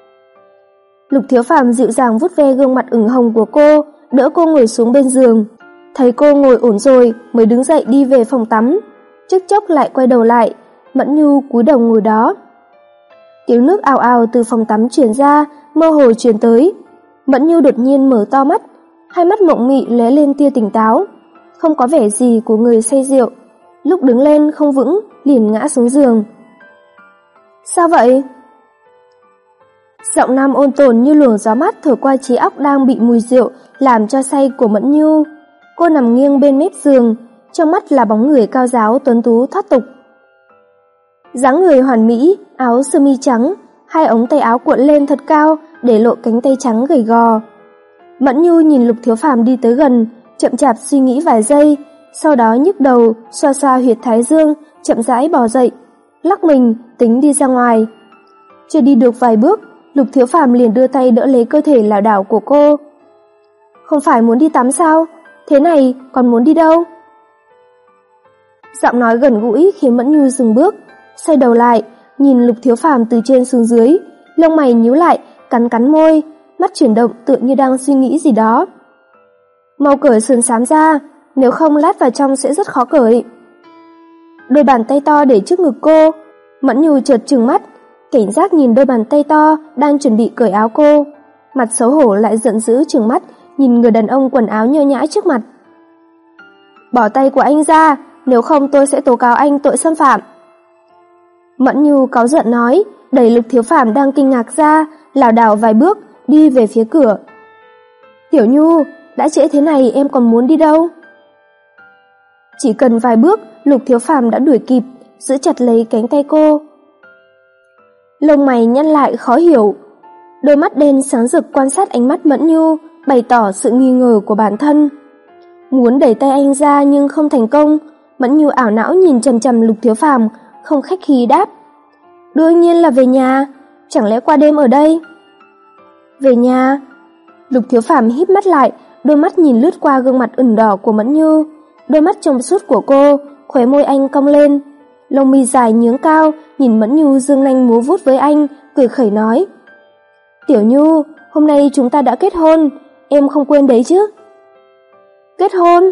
Lục Thiếu Phàm dịu dàng vuốt ve gương mặt ửng hồng của cô, đỡ cô ngồi xuống bên giường. Thấy cô ngồi ổn rồi mới đứng dậy đi về phòng tắm, chốc chốc lại quay đầu lại, Mẫn Nhu cúi đầu ngồi đó. Tiếng nước ào ào từ phòng tắm truyền ra, mơ hồ truyền tới. Mẫn Nhu đột nhiên mở to mắt, hai mắt mộng mị lóe lên tia tỉnh táo, không có vẻ gì của người say rượu. Lúc đứng lên không vững, liền ngã xuống giường. "Sao vậy?" Giọng nam ôn tồn như luồng gió mát thổi qua trí óc đang bị mùi rượu làm cho say của Mẫn Nhu. Cô nằm nghiêng bên mép giường, trong mắt là bóng người cao ráo tuấn tú thoát tục. Dáng người hoàn mỹ, áo sơ mi trắng, hai ống tay áo cuộn lên thật cao để lộ cánh tay trắng gầy gò. Mẫn Nhu nhìn Lục Thiếu Phàm đi tới gần, chậm chạp suy nghĩ vài giây, sau đó nhức đầu, xoa xoa huyệt thái dương, chậm rãi bò dậy, lắc mình tính đi ra ngoài. Chưa đi được vài bước, Lục Thiếu Phàm liền đưa tay đỡ lấy cơ thể lảo đảo của cô. "Không phải muốn đi tắm sao? Thế này còn muốn đi đâu?" Giọng nói gần gũi khiến Mẫn Nhu dừng bước, xoay đầu lại, nhìn Lục Thiếu Phàm từ trên xuống dưới, lông mày nhíu lại, cắn cắn môi, mắt chuyển động tựa như đang suy nghĩ gì đó. "Mau cởi sườn xám ra, nếu không lát vào trong sẽ rất khó cởi." Đôi bàn tay to để trước ngực cô, Mẫn Nhu chợt trừng mắt, cảnh giác nhìn đôi bàn tay to đang chuẩn bị cởi áo cô, mặt xấu hổ lại giận dữ trừng mắt nhìn người đàn ông quần áo nho nhã trước mặt. "Bỏ tay của anh ra, nếu không tôi sẽ tố cáo anh tội xâm phạm." Mẫn Nhu cáu giận nói, đẩy Lục Thiếu Phàm đang kinh ngạc ra, lảo đảo vài bước đi về phía cửa. "Tiểu Nhu, đã trễ thế này em còn muốn đi đâu?" Chỉ cần vài bước, Lục Thiếu Phàm đã đuổi kịp, giữ chặt lấy cánh tay cô. Lông mày nhăn lại khó hiểu. Đôi mắt đen sáng rực quan sát ánh mắt Mẫn Nhu, bày tỏ sự nghi ngờ của bản thân. Muốn đẩy tay anh ra nhưng không thành công, Mẫn Nhu ảo não nhìn chằm chằm Lục Thiếu Phàm, không khách khí đáp: "Đương nhiên là về nhà, chẳng lẽ qua đêm ở đây?" "Về nhà?" Lục Thiếu Phàm híp mắt lại, đôi mắt nhìn lướt qua gương mặt ửng đỏ của Mẫn Nhu, đôi mắt trong suốt của cô, khóe môi anh cong lên, lông mi dài nhướng cao, nhìn Mẫn Nhu dương nanh múa vuốt với anh, cười khẩy nói: "Tiểu Nhu, hôm nay chúng ta đã kết hôn, em không quên đấy chứ?" "Kết hôn?"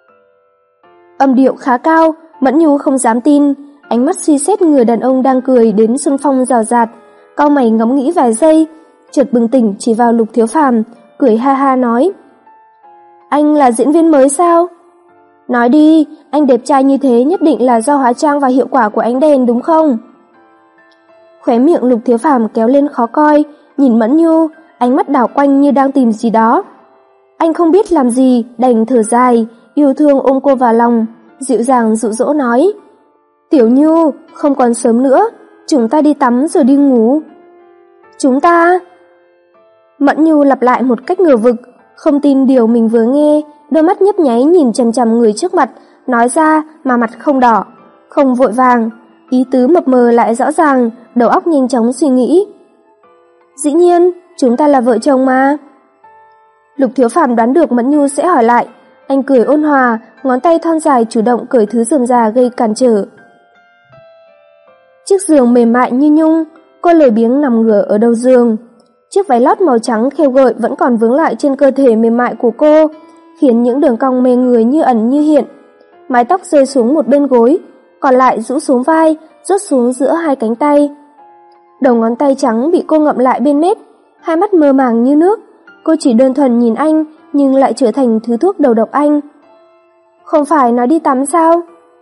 Âm điệu khá cao, Mẫn Nhu không dám tin, ánh mắt suy xét người đàn ông đang cười đến xuân phong rào rạt, cau mày ngẫm nghĩ vài giây, chợt bừng tỉnh chỉ vào Lục Thiếu Phàm, cười ha ha nói: "Anh là diễn viên mới sao? Nói đi, anh đẹp trai như thế nhất định là do hóa trang và hiệu quả của ánh đèn đúng không?" Khóe miệng Lục Thiếu Phàm kéo lên khó coi, nhìn Mẫn Nhu, ánh mắt đảo quanh như đang tìm gì đó. Anh không biết làm gì, đành thở dài, yêu thương ôm cô vào lòng, dịu dàng dụ dỗ nói: "Tiểu Nhu, không còn sớm nữa, chúng ta đi tắm rồi đi ngủ." "Chúng ta?" Mẫn Nhu lặp lại một cách ngờ vực, không tin điều mình vừa nghe, đôi mắt nhấp nháy nhìn chằm chằm người trước mặt, nói ra mà mặt không đỏ, không vội vàng, ý tứ mập mờ lại rõ ràng, đầu óc nhanh chóng suy nghĩ. "Dĩ nhiên, chúng ta là vợ chồng mà." Lục Thiếu Phàm đoán được Mẫn Nhu sẽ hỏi lại, anh cười ôn hòa, ngón tay thon dài chủ động cởi thứ rườm rà gây cản trở. Chiếc giường mềm mại như nhung, cô lười biếng nằm ngửa ở đầu giường. Chiếc váy lót màu trắng khêu gợi vẫn còn vướng lại trên cơ thể mềm mại của cô, khiến những đường cong mê người như ẩn như hiện. Mái tóc rơi xuống một bên gối, còn lại rũ xuống vai, rớt xuống giữa hai cánh tay. Đầu ngón tay trắng bị cô ngậm lại bên mép, hai mắt mơ màng như nước. Cô chỉ đơn thuần nhìn anh, nhưng lại trở thành thứ thuốc đầu độc anh. "Không phải nói đi tắm sao?"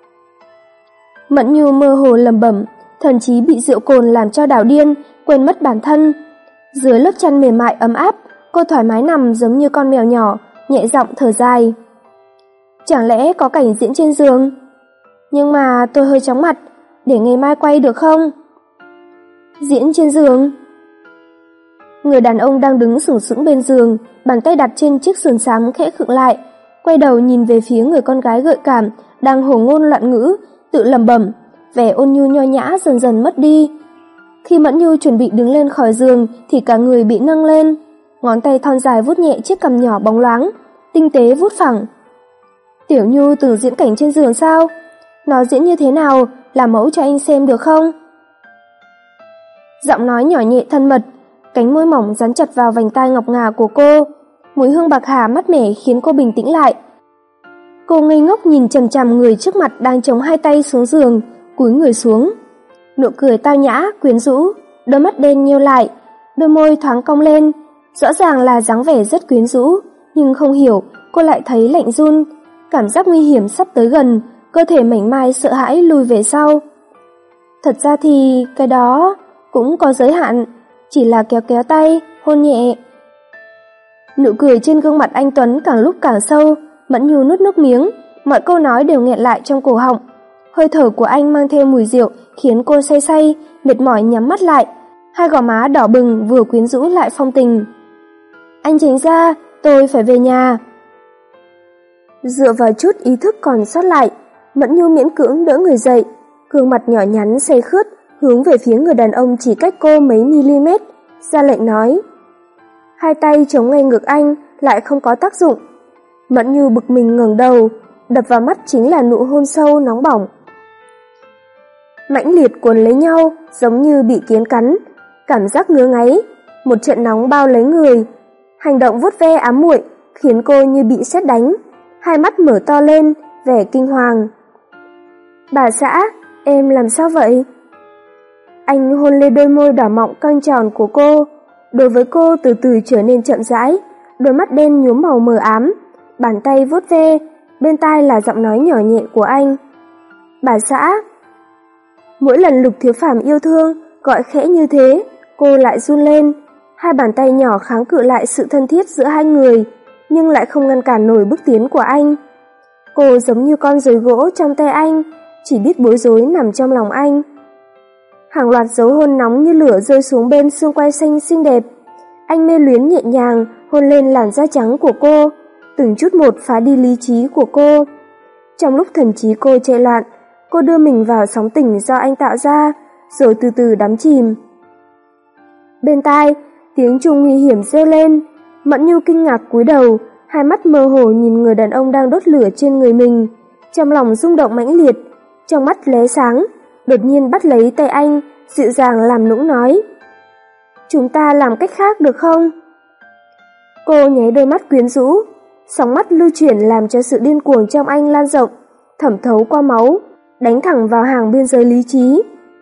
Mẫn Nhu mơ hồ lẩm bẩm, thần trí bị rượu cồn làm cho đảo điên, quên mất bản thân. Dưới lớp chăn mềm mại ấm áp, cô thoải mái nằm giống như con mèo nhỏ, nhẹ giọng thở dài. "Chẳng lẽ có cảnh diễn trên giường? Nhưng mà tôi hơi chóng mặt, để ngày mai quay được không?" "Diễn trên giường?" Người đàn ông đang đứng sững sững bên giường, bàn tay đặt trên chiếc sườn xám khẽ khựng lại, quay đầu nhìn về phía người con gái gợi cảm đang hồ ngôn loạn ngữ, tự lẩm bẩm, vẻ ôn nhu nho nhã dần dần mất đi. Khi Mẫn Nhu chuẩn bị đứng lên khỏi giường thì cả người bị nâng lên, ngón tay thon dài vuốt nhẹ chiếc cằm nhỏ bóng loáng, tinh tế vuốt phẳng. "Tiểu Nhu từng diễn cảnh trên giường sao? Nó diễn như thế nào, làm mẫu cho anh xem được không?" Giọng nói nhỏ nhẹ thân mật, cánh môi mỏng dán chặt vào vành tai ngọc ngà của cô, mùi hương bạc hà mát mẻ khiến cô bình tĩnh lại. Cô ngây ngốc nhìn chằm chằm người trước mặt đang chống hai tay xuống giường, cúi người xuống. Nụ cười tao nhã, quyến rũ, đôi mắt đen nheo lại, đôi môi thoáng cong lên, rõ ràng là dáng vẻ rất quyến rũ, nhưng không hiểu, cô lại thấy lạnh run, cảm giác nguy hiểm sắp tới gần, cơ thể mảnh mai sợ hãi lùi về sau. Thật ra thì cái đó cũng có giới hạn, chỉ là kéo kéo tay, hôn nhẹ. Nụ cười trên gương mặt anh Tuấn càng lúc càng sâu, Mẫn Nhu nuốt nước miếng, mọi câu nói đều nghẹn lại trong cổ họng. Hơi thở của anh mang theo mùi rượu khiến cô say say, mệt mỏi nhắm mắt lại, hai gò má đỏ bừng vừa quyến rũ lại phong tình. "Anh tránh ra, tôi phải về nhà." Dựa vào chút ý thức còn sót lại, Mẫn Nhu miễn cưỡng đỡ người dậy, gương mặt nhỏ nhắn say khướt hướng về phía người đàn ông chỉ cách cô mấy mm, ra lệnh nói. Hai tay chống ngay ngực anh lại không có tác dụng. Mẫn Nhu bực mình ngẩng đầu, đập vào mắt chính là nụ hôn sâu nóng bỏng. Mãnh liệt cuốn lấy nhau, giống như bị kiến cắn, cảm giác ngứa ngáy, một trận nóng bao lấy người. Hành động vuốt ve ám muội khiến cô như bị sét đánh, hai mắt mở to lên, vẻ kinh hoàng. "Bà xã, em làm sao vậy?" Anh hôn lên đôi môi đỏ mọng căng tròn của cô, đối với cô từ từ trở nên chậm rãi, đôi mắt đen nhuốm màu mờ ám, bàn tay vuốt ve, bên tai là giọng nói nhỏ nhẹ của anh. "Bà xã." Mỗi lần Lục Thiếu Phàm yêu thương, gọi khẽ như thế, cô lại run lên, hai bàn tay nhỏ kháng cự lại sự thân thiết giữa hai người, nhưng lại không ngăn cản nổi bước tiến của anh. Cô giống như con rối gỗ trong tay anh, chỉ biết bối rối nằm trong lòng anh. Hàng loạt dấu hôn nóng như lửa rơi xuống bên xương quai xanh xinh đẹp, Anh mê luyến nhẹ nhàng hôn lên làn da trắng của cô, từng chút một phá đi lý trí của cô. Trong lúc thần trí cô chạy loạn, cô đưa mình vào sóng tỉnh do anh tạo ra, rồi từ từ đắm chìm. Bên tai, tiếng chuông nguy hiểm reo lên. Mẫn Nhu kinh ngạc cúi đầu, hai mắt mơ hồ nhìn người đàn ông đang đốt lửa trên người mình, trong lòng rung động mãnh liệt, trong mắt lóe sáng, đột nhiên bắt lấy tay anh, dịu dàng làm nũng nói: "Chúng ta làm cách khác được không?" Cô nháy đôi mắt quyến rũ, sóng mắt lưu chuyển làm cho sự điên cuồng trong anh lan rộng, thẩm thấu qua máu, đánh thẳng vào hàng biên giới lý trí.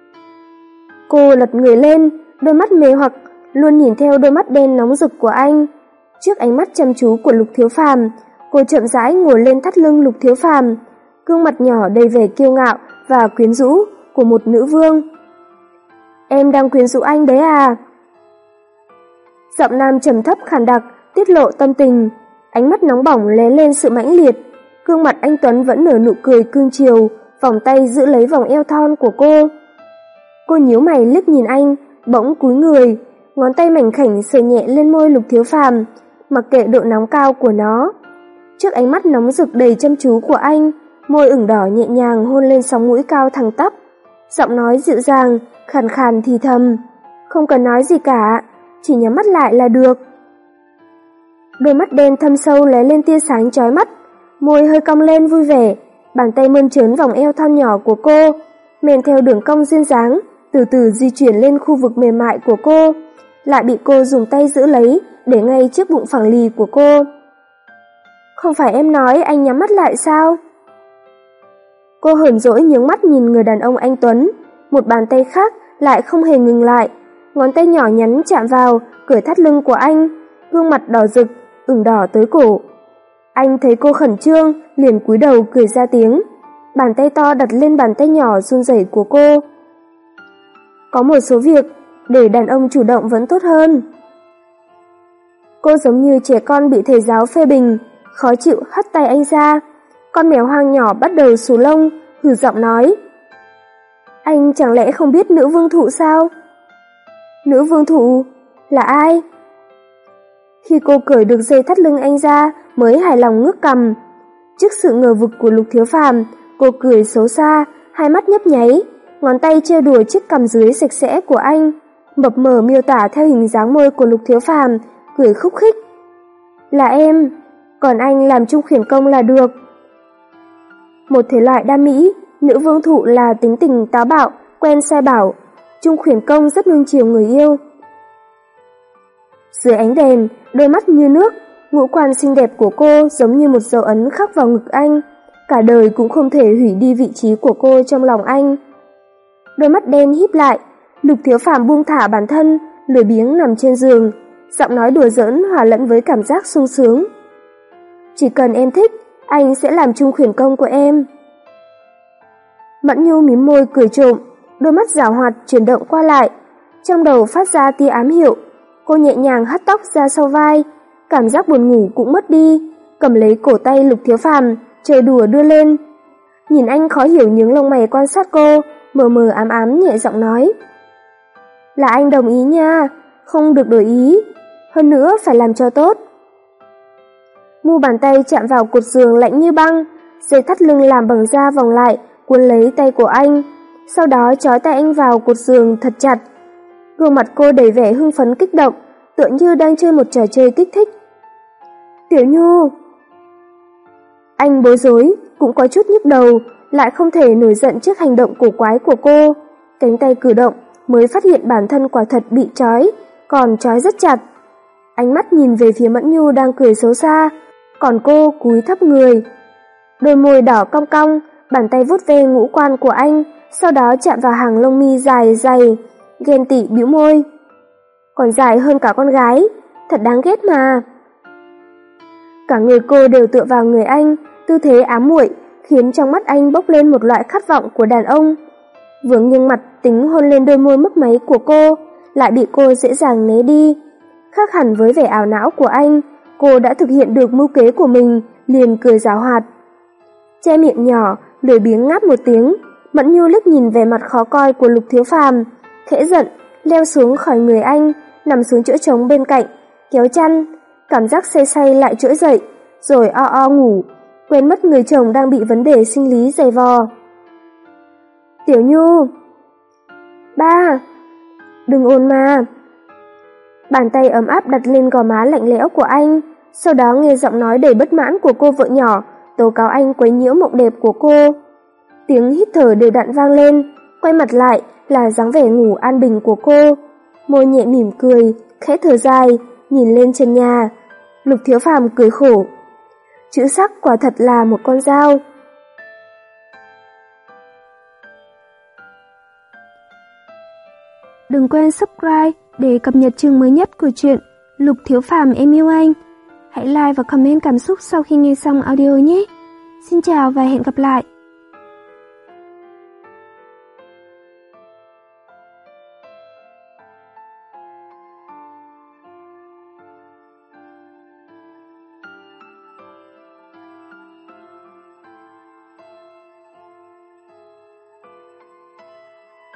Cô lật người lên, đôi mắt mê hoặc luôn nhìn theo đôi mắt đen nóng rực của anh. Trước ánh mắt chăm chú của Lục Thiếu Phàm, cô chậm rãi ngồi lên thắt lưng Lục Thiếu Phàm, gương mặt nhỏ đầy vẻ kiêu ngạo và quyến rũ của một nữ vương. "Em đang quyến rũ anh đấy à?" Giọng nam trầm thấp khàn đặc tiết lộ tâm tình, ánh mắt nóng bỏng lóe lên sự mãnh liệt. Gương mặt anh Tuấn vẫn nở nụ cười cương chiều, vòng tay giữ lấy vòng eo thon của cô. Cô nhíu mày liếc nhìn anh, bỗng cúi người, ngón tay mảnh khảnh sờ nhẹ lên môi Lục Thiếu Phàm, mặc kệ độ nóng cao của nó. Trước ánh mắt nóng rực đầy chăm chú của anh, môi ửng đỏ nhẹ nhàng hôn lên sóng mũi cao thẳng tắp, giọng nói dịu dàng, khàn khàn thì thầm: "Không cần nói gì cả, chỉ nhắm mắt lại là được." Đôi mắt đen thâm sâu lóe lên tia sáng chói mắt, môi hơi cong lên vui vẻ, bàn tay mơn trớn vòng eo thon nhỏ của cô, men theo đường cong duyên dáng, từ từ di chuyển lên khu vực mềm mại của cô, lại bị cô dùng tay giữ lấy, để ngay trước bụng phẳng lì của cô. "Không phải em nói anh nhắm mắt lại sao?" Cô hờn dỗi nhướng mắt nhìn người đàn ông anh Tuấn, một bàn tay khác lại không hề ngừng lại, ngón tay nhỏ nhắn chạm vào, cởi thắt lưng của anh, gương mặt đỏ rực, ửng đỏ tới cổ. Anh thấy cô khẩn trương, liền cúi đầu cười ra tiếng, bàn tay to đặt lên bàn tay nhỏ run rẩy của cô. Có một số việc, để đàn ông chủ động vẫn tốt hơn. Cô giống như trẻ con bị thầy giáo phê bình, khó chịu hất tay anh ra. Con mèo hoang nhỏ bắt đầu xù lông, hừ giọng nói: "Anh chẳng lẽ không biết nữ vương thụ sao?" "Nữ vương thụ? Là ai?" Khi cô cởi được dây thắt lưng anh ra, mới hài lòng ngước cằm. Trước sự ngờ vực của Lục Thiếu Phàm, cô cười xấu xa, hai mắt nhấp nháy, ngón tay trêu đùa chiếc cằm dưới sạch sẽ của anh, mập mờ miêu tả theo hình dáng môi của Lục Thiếu Phàm, cười khúc khích: "Là em, còn anh làm chung khuyển công là được." Một thể loại đam mỹ, nữ vương thụ là tính tình táo bạo, quen sai bảo, chung khuyển công rất nuông chiều người yêu. Dưới ánh đèn, đôi mắt như nước, ngũ quan xinh đẹp của cô giống như một dấu ấn khắc vào ngực anh, cả đời cũng không thể hủy đi vị trí của cô trong lòng anh. Đôi mắt đen híp lại, Lục Thiếu Phàm buông thả bản thân, lười biếng nằm trên giường, giọng nói đùa giỡn hòa lẫn với cảm giác sung sướng: "Chỉ cần em thích, anh sẽ làm chung khuyển công của em." Mẫn Nhu mím môi cười trộm, đôi mắt giảo hoạt chuyển động qua lại, trong đầu phát ra tia ám hiệu. Cô nhẹ nhàng hất tóc ra sau vai, cảm giác buồn ngủ cũng mất đi, cầm lấy cổ tay Lục Thiếu Phàm, chơi đùa đưa lên. Nhìn anh khó hiểu nhướng lông mày quan sát cô, mờ mờ ám ám nhẹ giọng nói: "Là anh đồng ý nha, không được đổi ý, hơn nữa phải làm cho tốt." Mu bàn tay chạm vào cột giường lạnh như băng, dây thắt lưng làm bằng da vòng lại, cuốn lấy tay của anh, sau đó trói tay anh vào cột giường thật chặt. Gương mặt cô đầy vẻ hưng phấn kích động, tựa như đang chơi một trò chơi kích thích. "Tiểu Nhu!" Anh bối rối, cũng có chút nhức đầu, lại không thể nổi giận trước hành động cổ quái của cô. Cánh tay cử động, mới phát hiện bản thân quả thật bị trói, còn trói rất chặt. Ánh mắt nhìn về phía Mẫn Nhu đang cười xấu xa, còn cô cúi thấp người. Đôi môi đỏ cong cong, bàn tay vuốt ve ngũ quan của anh, sau đó chạm vào hàng lông mi dài dày, ghen tị bĩu môi. Còn dài hơn cả con gái, thật đáng ghét mà. Cả người cô đều tựa vào người anh, tư thế ám muội khiến trong mắt anh bốc lên một loại khát vọng của đàn ông. Vừa nghiêng mặt tính hôn lên đôi môi mấp máy của cô, lại bị cô dễ dàng né đi. Khác hẳn với vẻ ảo não của anh, cô đã thực hiện được mưu kế của mình, liền cười giảo hoạt. Che miệng nhỏ, lười biếng ngáp một tiếng, Mẫn Nhu liếc nhìn vẻ mặt khó coi của Lục Thiếu Phàm, khẽ giận, leo xuống khỏi người anh, nằm xuống chỗ trống bên cạnh, kéo chăn, cảm giác say say lại trỗi dậy, rồi o o ngủ, quên mất người chồng đang bị vấn đề sinh lý dày vò. Tiểu Nhu! Ba! Đừng ồn mà! Bàn tay ấm áp đặt lên gò má lạnh lẽo của anh, sau đó nghe giọng nói đầy bất mãn của cô vợ nhỏ tố cáo anh quấy nhiễu mộng đẹp của cô. Tiếng hít thở đều đặn vang lên, quay mặt lại là dáng vẻ ngủ an bình của cô. Môi nhẹ mỉm cười, khẽ thở dài, nhìn lên trần nhà. Lục Thiếu Phàm cười khổ. Chữ sắc quả thật là một con dao. Đừng quên subscribe để cập nhật chương mới nhất của truyện Lục Thiếu Phàm Em Yêu Anh. Hãy like và comment cảm xúc sau khi nghe xong audio nhé. Xin chào và hẹn gặp lại.